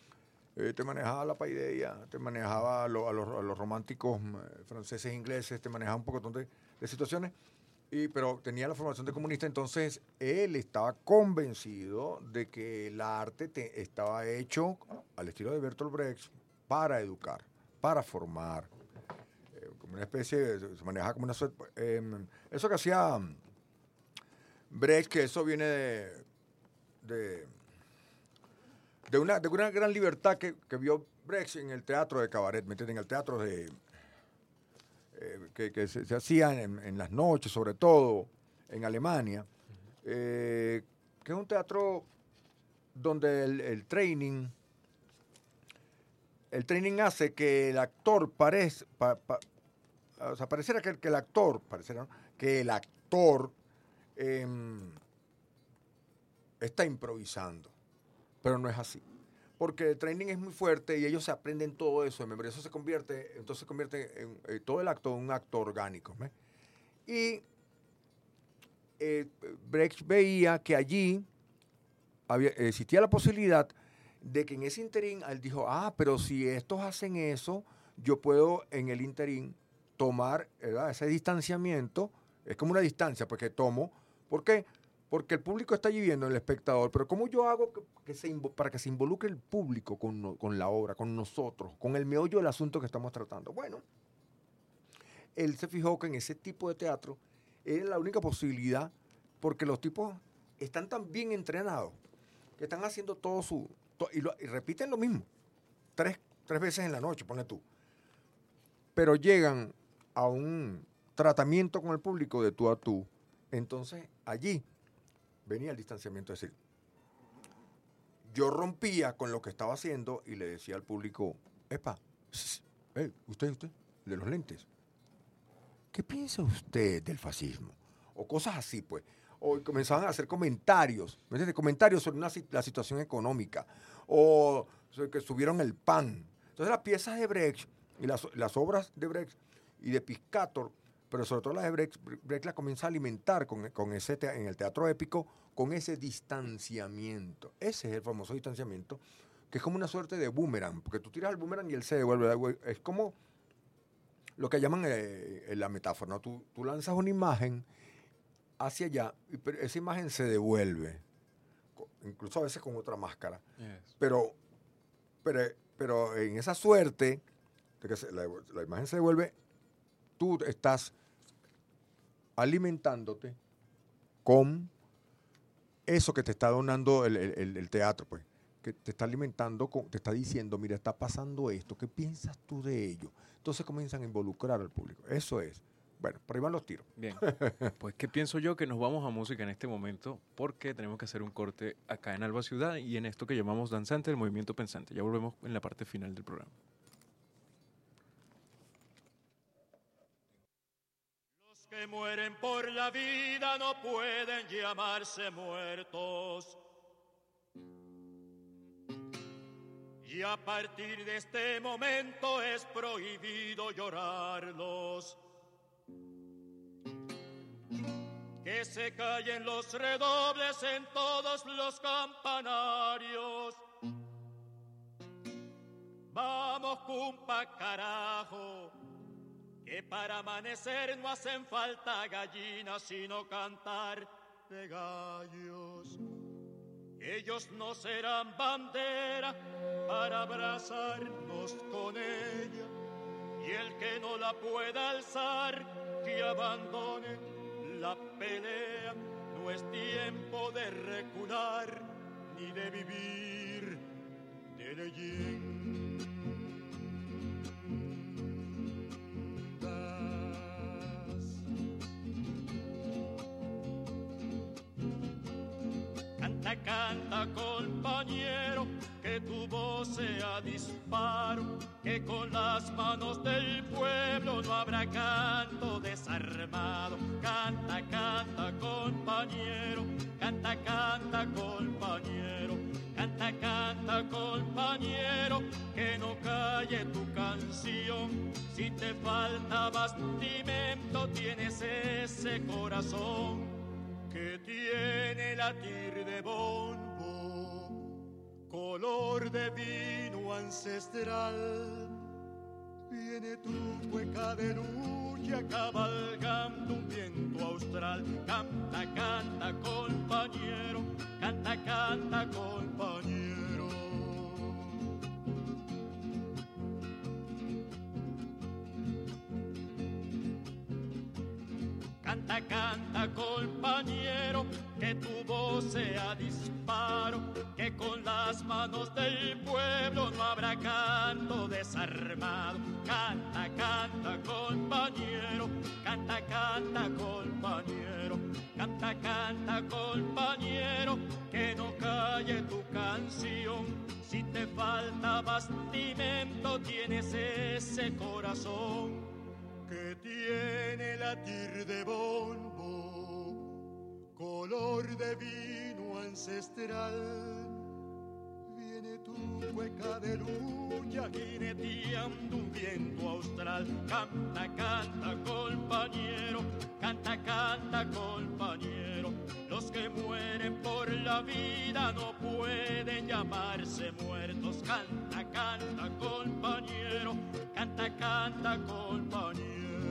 eh, te manejaba la paideia, te manejaba a, lo, a, los, a los románticos eh, franceses e ingleses, te manejaba un poco de, de situaciones, y, pero tenía la formación de comunista, entonces él estaba convencido de que el arte te, estaba hecho al estilo de Bertolt Brecht para educar, para formar, eh, como una especie, de, se manejaba como una suerte, eh, eso que hacía Brecht, que eso viene de, de, de, una, de una gran libertad que, que vio Brecht en el teatro de cabaret, ¿me entiendes? En el teatro de, eh, que, que se, se hacía en, en las noches, sobre todo en Alemania, eh, que es un teatro donde el, el training, el training hace que el actor parezca, pa, pa, o sea, pareciera que, que el actor, pareciera, ¿no? que el actor Eh, está improvisando, pero no es así, porque el training es muy fuerte y ellos se aprenden todo eso de memoria. Eso se convierte, entonces se convierte en eh, todo el acto en un acto orgánico, ¿ves? Y eh, Brecht veía que allí había, existía la posibilidad de que en ese interín él dijo, ah, pero si estos hacen eso, yo puedo en el interín tomar, ¿verdad?, ese distanciamiento. Es como una distancia, porque tomo. ¿Por qué? Porque el público está allí viendo, el espectador, pero ¿cómo yo hago que, que se, para que se involucre el público con, con la obra, con nosotros, con el meollo del asunto que estamos tratando? Bueno, él se fijó que en ese tipo de teatro era la única posibilidad, porque los tipos están tan bien entrenados que están haciendo todo su... To, y, lo, y repiten lo mismo, tres, tres veces en la noche, ponle tú. Pero llegan a un tratamiento con el público de tú a tú. Entonces, allí venía el distanciamiento. Es decir, yo rompía con lo que estaba haciendo y le decía al público, epa, hey, usted, usted, de los lentes, ¿qué piensa usted del fascismo? O cosas así, pues. O comenzaban a hacer comentarios, ¿me entiendes? Comentarios sobre una, la situación económica, o sobre que subieron el pan. Entonces, las piezas de Brecht y las, las obras de Brecht y de Piscator, pero sobre todo la de Brecht, Brecht la comienza a alimentar con, con ese te, en el teatro épico, con ese distanciamiento. Ese es el famoso distanciamiento, que es como una suerte de boomerang, porque tú tiras el boomerang y él se devuelve. Es como lo que llaman eh, la metáfora, ¿no? Tú, tú lanzas una imagen hacia allá, y esa imagen se devuelve, incluso a veces con otra máscara. Yes. Pero, pero, pero en esa suerte de que se, la, la imagen se devuelve, tú estás alimentándote con eso que te está donando el, el, el teatro, pues, que te está alimentando, con, te está diciendo, mira, está pasando esto, ¿qué piensas tú de ello? Entonces comienzan a involucrar al público. Eso es. Bueno, por ahí van los tiros. Bien, pues ¿qué pienso yo? Que nos vamos a música en este momento porque tenemos que hacer un corte acá en Alba Ciudad y en esto que llamamos Danzante del Movimiento Pensante. Ya volvemos en la parte final del programa. Que mueren por la vida no pueden llamarse muertos. Y a partir de este momento es prohibido llorarlos. Que se callen los redobles en todos los campanarios. Vamos, cumpa, carajo. Que para amanecer no hacen falta gallinas, sino cantar de gallos. Ellos no serán bandera para abrazarnos con ella, y el que no la pueda alzar, que abandone la pelea. No es tiempo de recular, ni de vivir de leyenda. Canta, canta, compañero, que tu voz sea disparo, que con las manos del pueblo no habrá canto desarmado. Canta, canta, compañero, canta, canta, compañero, canta, canta, compañero, que no calle tu canción. Si te falta bastimento, tienes ese corazón que tiene latir de bombo, color de vino divino ancestral. Viene tu cueca de lucha cabalgando un viento austral. Canta, canta, compañero, canta, canta, compañero. Canta, canta, compañero, que tu voz sea disparo, que con las manos del pueblo no habrá canto desarmado. Canta, canta, compañero, canta, canta, compañero, canta, canta, compañero, que no calle tu canción. Si te falta bastimento, tienes ese corazón que tiene latir de bombo, color de vino ancestral. Viene tu cueca de lucha jineteando un viento austral. Canta, canta, compañero, canta, canta, compañero. Los que mueren por la vida no pueden llamarse muertos. Canta, canta, compañero, canta, canta, compañero.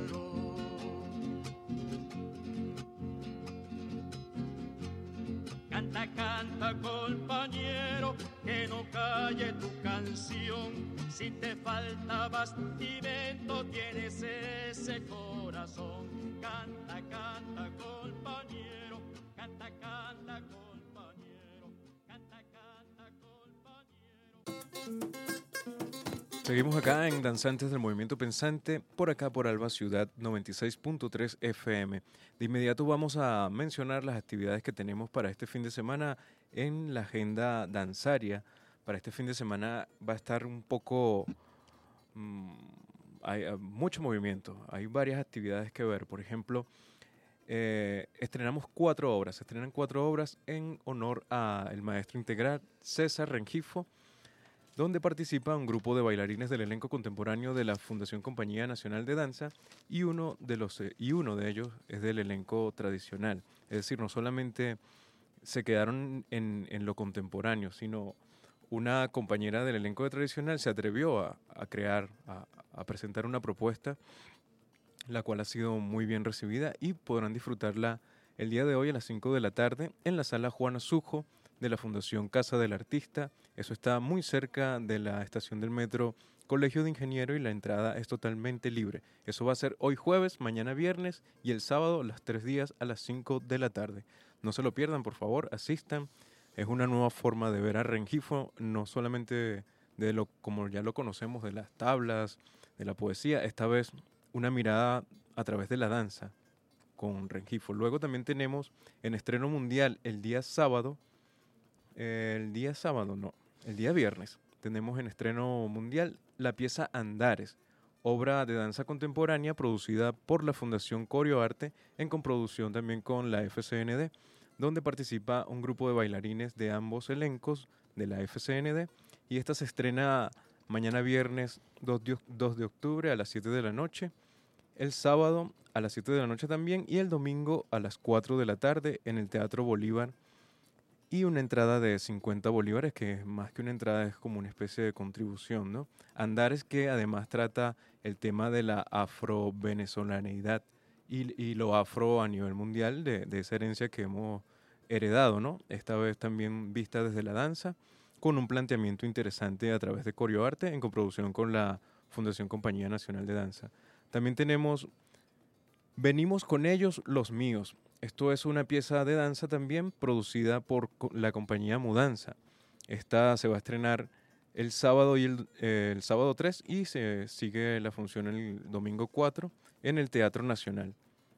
Canta, canta, compañero, que no calle tu canción. Si te falta bastimento, tienes ese corazón. Canta, canta, compañero, canta, canta, compañero, canta, canta, compañero. Seguimos acá en Danzantes del Movimiento Pensante, por acá por Alba Ciudad noventa y seis punto tres F M. De inmediato vamos a mencionar las actividades que tenemos para este fin de semana en la agenda danzaria. Para este fin de semana va a estar un poco... Mmm, hay uh, mucho movimiento, hay varias actividades que ver. Por ejemplo, eh, estrenamos cuatro obras, se estrenan cuatro obras en honor al maestro integral César Rengifo, donde participa un grupo de bailarines del elenco contemporáneo de la Fundación Compañía Nacional de Danza y uno de, los, eh, y uno de ellos es del elenco tradicional. Es decir, no solamente se quedaron en, en lo contemporáneo, sino una compañera del elenco de tradicional se atrevió a, a crear, a, a presentar una propuesta, la cual ha sido muy bien recibida y podrán disfrutarla el día de hoy a las cinco de la tarde en la sala Juana Sujo de la Fundación Casa del Artista. Eso está muy cerca de la estación del metro Colegio de Ingenieros y la entrada es totalmente libre. Eso va a ser hoy jueves, mañana viernes y el sábado los tres días a las cinco de la tarde. No se lo pierdan, por favor, asistan. Es una nueva forma de ver a Rengifo, no solamente de lo como ya lo conocemos, de las tablas, de la poesía, esta vez una mirada a través de la danza con Rengifo. Luego también tenemos en estreno mundial el día sábado, el día sábado no, el día viernes, tenemos en estreno mundial la pieza Andares, obra de danza contemporánea producida por la Fundación Corioarte en coproducción también con la F C N D, donde participa un grupo de bailarines de ambos elencos de la F C N D y esta se estrena mañana viernes dos de octubre a las siete de la noche, el sábado a las siete de la noche también y el domingo a las cuatro de la tarde en el Teatro Bolívar y una entrada de cincuenta bolívares, que es más que una entrada, es como una especie de contribución, ¿no? Andares, que además trata el tema de la afro-venezolaneidad y, y lo afro a nivel mundial, de, de esa herencia que hemos heredado, ¿no? Esta vez también vista desde la danza, con un planteamiento interesante a través de Corioarte en coproducción con la Fundación Compañía Nacional de Danza. También tenemos Venimos con ellos los míos. Esto es una pieza de danza también producida por la compañía Mudanza. Esta se va a estrenar el sábado, y el, eh, el sábado tres y se sigue la función el domingo cuatro en el Teatro Nacional.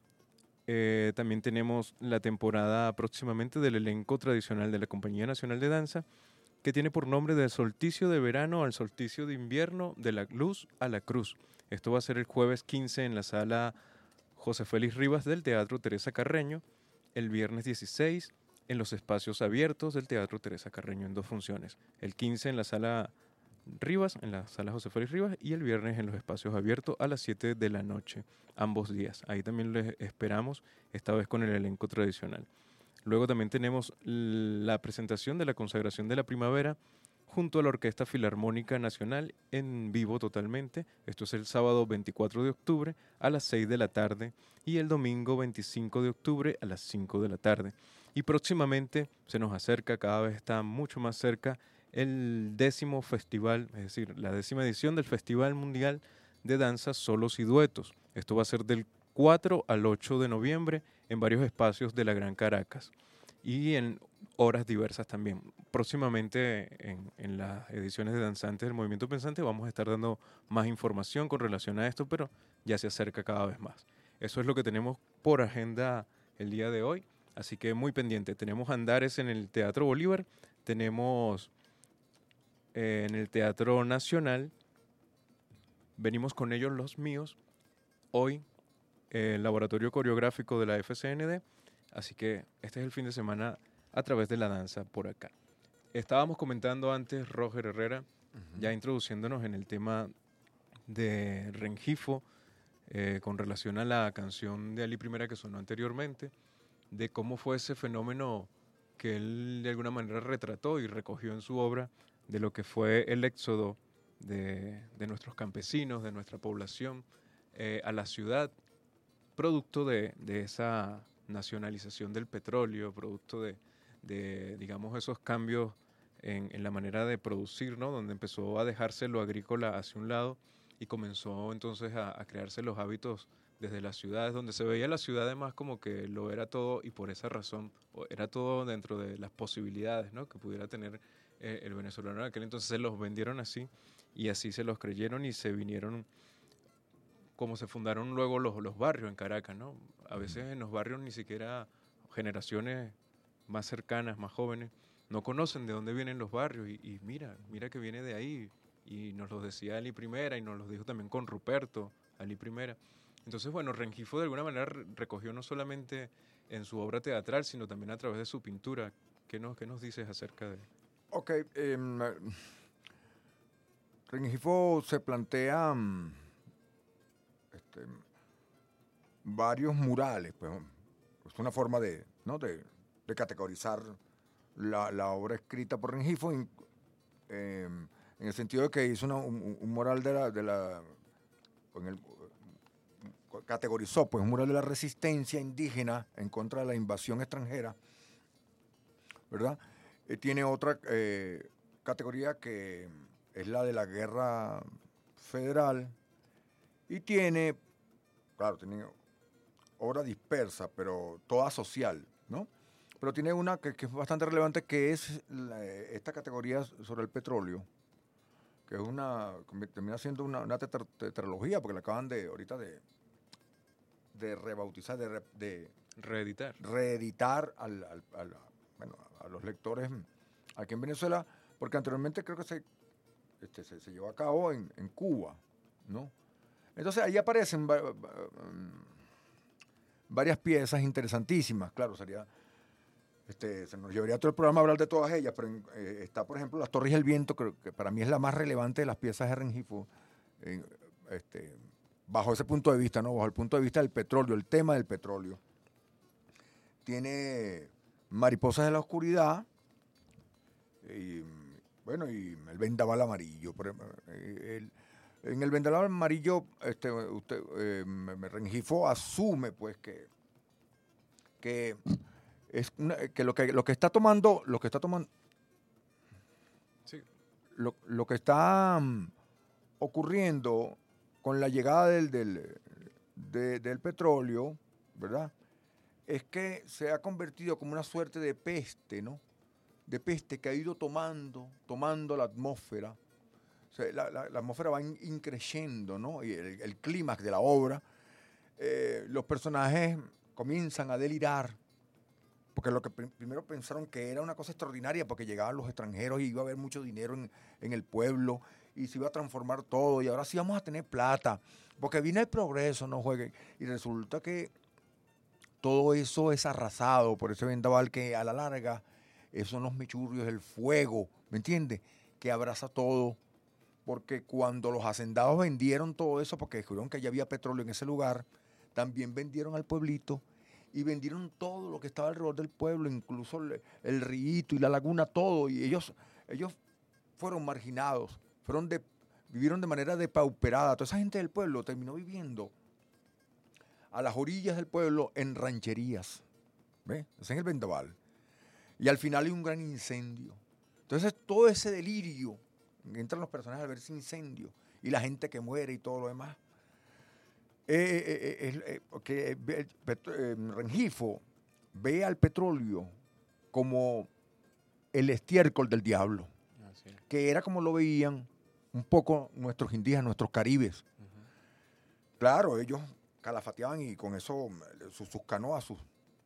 Eh, también tenemos la temporada próximamente del elenco tradicional de la Compañía Nacional de Danza, que tiene por nombre del solsticio de verano al solsticio de invierno, de la luz a la cruz. Esto va a ser el jueves quince en la sala José Félix Rivas del Teatro Teresa Carreño, el viernes dieciséis en los espacios abiertos del Teatro Teresa Carreño en dos funciones, el quince en la sala Rivas, en la sala José Félix Rivas, y el viernes en los espacios abiertos a las siete de la noche, ambos días. Ahí también les esperamos, esta vez con el elenco tradicional. Luego también tenemos la presentación de la consagración de la primavera, junto a la Orquesta Filarmónica Nacional en vivo totalmente. Esto es el sábado veinticuatro de octubre a las seis de la tarde y el domingo veinticinco de octubre a las cinco de la tarde. Y próximamente se nos acerca, cada vez está mucho más cerca, el décimo festival, es decir, la décima edición del Festival Mundial de Danza Solos y Duetos. Esto va a ser del cuatro al ocho de noviembre en varios espacios de la Gran Caracas y en horas diversas también. Próximamente en, en las ediciones de Danzantes del Movimiento Pensante vamos a estar dando más información con relación a esto, pero ya se acerca cada vez más. Eso es lo que tenemos por agenda el día de hoy, así que muy pendiente. Tenemos Andares en el Teatro Bolívar, tenemos eh, en el Teatro Nacional, venimos con ellos los míos, hoy eh, el Laboratorio Coreográfico de la F C N D, así que este es el fin de semana a través de la danza por acá. Estábamos comentando antes, Roger Herrera, uh-huh. ya introduciéndonos en el tema de Rengifo, eh, con relación a la canción de Ali Primera que sonó anteriormente, de cómo fue ese fenómeno que él de alguna manera retrató y recogió en su obra de lo que fue el éxodo de, de nuestros campesinos, de nuestra población, eh, a la ciudad, producto de, de esa nacionalización del petróleo, producto de, de digamos, esos cambios en, en la manera de producir, ¿no? Donde empezó a dejarse lo agrícola hacia un lado y comenzó entonces a, a crearse los hábitos desde las ciudades, donde se veía la ciudad además como que lo era todo y por esa razón era todo dentro de las posibilidades, ¿no? que pudiera tener eh, el venezolano en aquel entonces. Se los vendieron así y así se los creyeron y se vinieron como se fundaron luego los, los barrios en Caracas, ¿no? A veces en los barrios ni siquiera generaciones más cercanas, más jóvenes, no conocen de dónde vienen los barrios y, y mira, mira que viene de ahí. Y nos lo decía Ali Primera y nos lo dijo también con Ruperto, Ali Primera. Entonces, bueno, Rengifo de alguna manera recogió no solamente en su obra teatral, sino también a través de su pintura. ¿Qué nos, qué nos dices acerca de...? Ok, eh, Rengifo se plantea um, este, varios murales, pues es una forma de, ¿no? de, de categorizar la, la obra escrita por Rengifo, en, eh, en el sentido de que hizo una, un, un mural de la... De la en el, categorizó pues un mural de la resistencia indígena en contra de la invasión extranjera, ¿verdad? Eh, tiene otra eh, categoría que es la de la guerra federal y tiene, claro, tiene obra dispersa, pero toda social, ¿no? Pero tiene una que, que es bastante relevante, que es la, esta categoría sobre el petróleo, que es una, termina siendo una, una tetra, tetralogía, porque la acaban de, ahorita de de rebautizar, de, re, de reeditar, reeditar al, al, al, bueno, a los lectores aquí en Venezuela, porque anteriormente creo que se, este, se, se llevó a cabo en, en Cuba, ¿no? Entonces ahí aparecen va, va, varias piezas interesantísimas, claro, sería, este, se nos llevaría todo el programa a hablar de todas ellas, pero en, eh, está, por ejemplo, Las Torres y el Viento, que, que para mí es la más relevante de las piezas de Rengifo, eh, este, bajo ese punto de vista, ¿no? Bajo el punto de vista del petróleo, el tema del petróleo. Tiene Mariposas de la Oscuridad, y, bueno, y el Vendaval Amarillo. Por ejemplo, el, en el Vendaval Amarillo, este, usted, eh, Rengifo asume, pues, que, que, es una, que, lo que lo que está tomando, lo que está tomando, sí. lo, lo que está um, ocurriendo con la llegada del, del, de, del petróleo, ¿verdad? Es que se ha convertido como una suerte de peste, ¿no? De peste que ha ido tomando, tomando la atmósfera. O sea, la, la, la atmósfera va in, increciendo, ¿no? Y el, el clímax de la obra, eh, los personajes comienzan a delirar, porque lo que pr- primero pensaron que era una cosa extraordinaria, porque llegaban los extranjeros y iba a haber mucho dinero en, en el pueblo, y se iba a transformar todo, y ahora sí vamos a tener plata, porque viene el progreso, no jueguen. Y resulta que todo eso es arrasado por ese vendaval que a la larga, esos son los mechurrios, el fuego, ¿me entiendes? Que abraza todo, porque cuando los hacendados vendieron todo eso, porque descubrieron que ya había petróleo en ese lugar, también vendieron al pueblito, y vendieron todo lo que estaba alrededor del pueblo, incluso el, el río y la laguna, todo, y ellos, ellos fueron marginados, fueron de, vivieron de manera depauperada. Toda esa gente del pueblo terminó viviendo a las orillas del pueblo en rancherías. ¿Ves? Es en el vendaval. Y al final hay un gran incendio. Entonces todo ese delirio, entran los personajes al ver ese incendio y la gente que muere y todo lo demás. Eh, eh, eh, eh, que eh, eh, Rengifo ve al petróleo como el estiércol del diablo, ah, sí. que era como lo veían un poco nuestros indígenas, nuestros caribes. Uh-huh. Claro, ellos calafateaban y con eso sus, sus canoas, sus,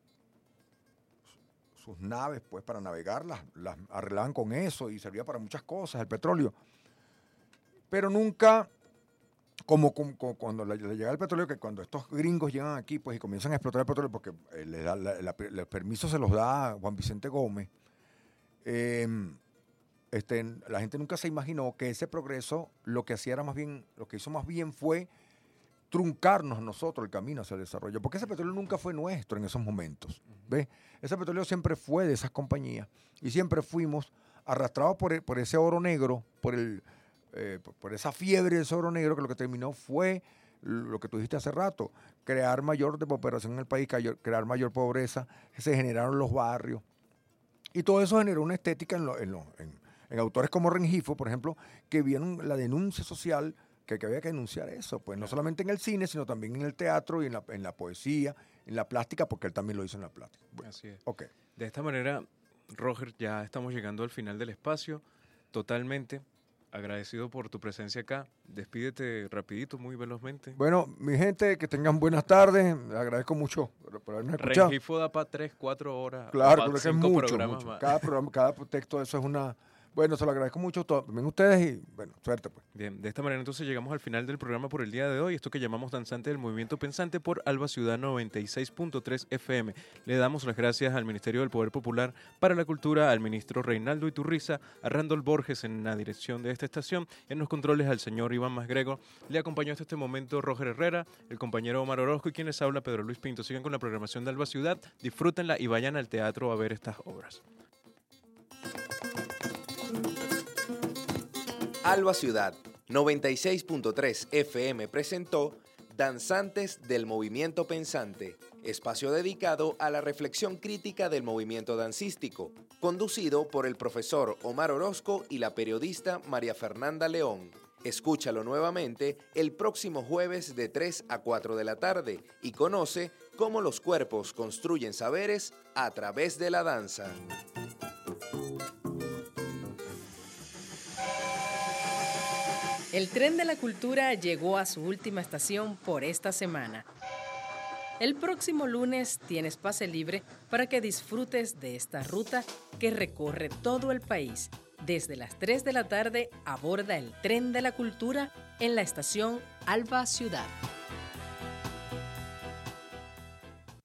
sus naves, pues para navegarlas, las arreglaban con eso y servía para muchas cosas, el petróleo. Pero nunca, como, como, como cuando le, le llega el petróleo, que cuando estos gringos llegan aquí pues y comienzan a explotar el petróleo, porque eh, le da, la, la, el permiso se los da Juan Vicente Gómez, eh, este, la gente nunca se imaginó que ese progreso lo que hacía era más bien, lo que hizo más bien fue truncarnos nosotros el camino hacia el desarrollo, porque ese petróleo nunca fue nuestro en esos momentos, ¿ves? Ese petróleo siempre fue de esas compañías y siempre fuimos arrastrados por, el, por ese oro negro, por, el, eh, por, por esa fiebre de ese oro negro, que lo que terminó fue lo que tú dijiste hace rato, crear mayor depopulación en el país, crear mayor pobreza, se generaron los barrios y todo eso generó una estética en, lo, en, lo, en, en autores como Rengifo, por ejemplo, que vieron la denuncia social, que, que había que denunciar eso, pues no solamente en el cine, sino también en el teatro y en la, en la poesía, en la plástica, porque él también lo hizo en la plástica. Bueno, así es. Okay. De esta manera, Roger, ya estamos llegando al final del espacio, totalmente agradecido por tu presencia acá. Despídete rapidito, muy velozmente. Bueno, mi gente, que tengan buenas tardes, les agradezco mucho por, por haberme escuchado. Rengifo da para tres, cuatro horas. Claro, creo que es mucho, mucho. Cada, programa, cada texto de eso es una... Bueno, se lo agradezco mucho también a ustedes y, bueno, suerte pues. Bien, de esta manera entonces llegamos al final del programa por el día de hoy. Esto que llamamos Danzante del Movimiento Pensante por Alba Ciudad noventa y seis punto tres F M. Le damos las gracias al Ministerio del Poder Popular para la Cultura, al ministro Reinaldo Iturriza, a Randall Borges en la dirección de esta estación, en los controles al señor Iván Masgrego. Le acompañó hasta este momento Roger Herrera, el compañero Omar Orozco y quien les habla Pedro Luis Pinto. Sigan con la programación de Alba Ciudad, disfrútenla y vayan al teatro a ver estas obras. Alba Ciudad noventa y seis punto tres F M presentó Danzantes del Movimiento Pensante, espacio dedicado a la reflexión crítica del movimiento dancístico, conducido por el profesor Omar Orozco y la periodista María Fernanda León. Escúchalo nuevamente el próximo jueves de tres a cuatro de la tarde y conoce cómo los cuerpos construyen saberes a través de la danza. El tren de la cultura llegó a su última estación por esta semana. El próximo lunes tienes pase libre para que disfrutes de esta ruta que recorre todo el país. Desde las tres de la tarde aborda el tren de la cultura en la estación Alba Ciudad.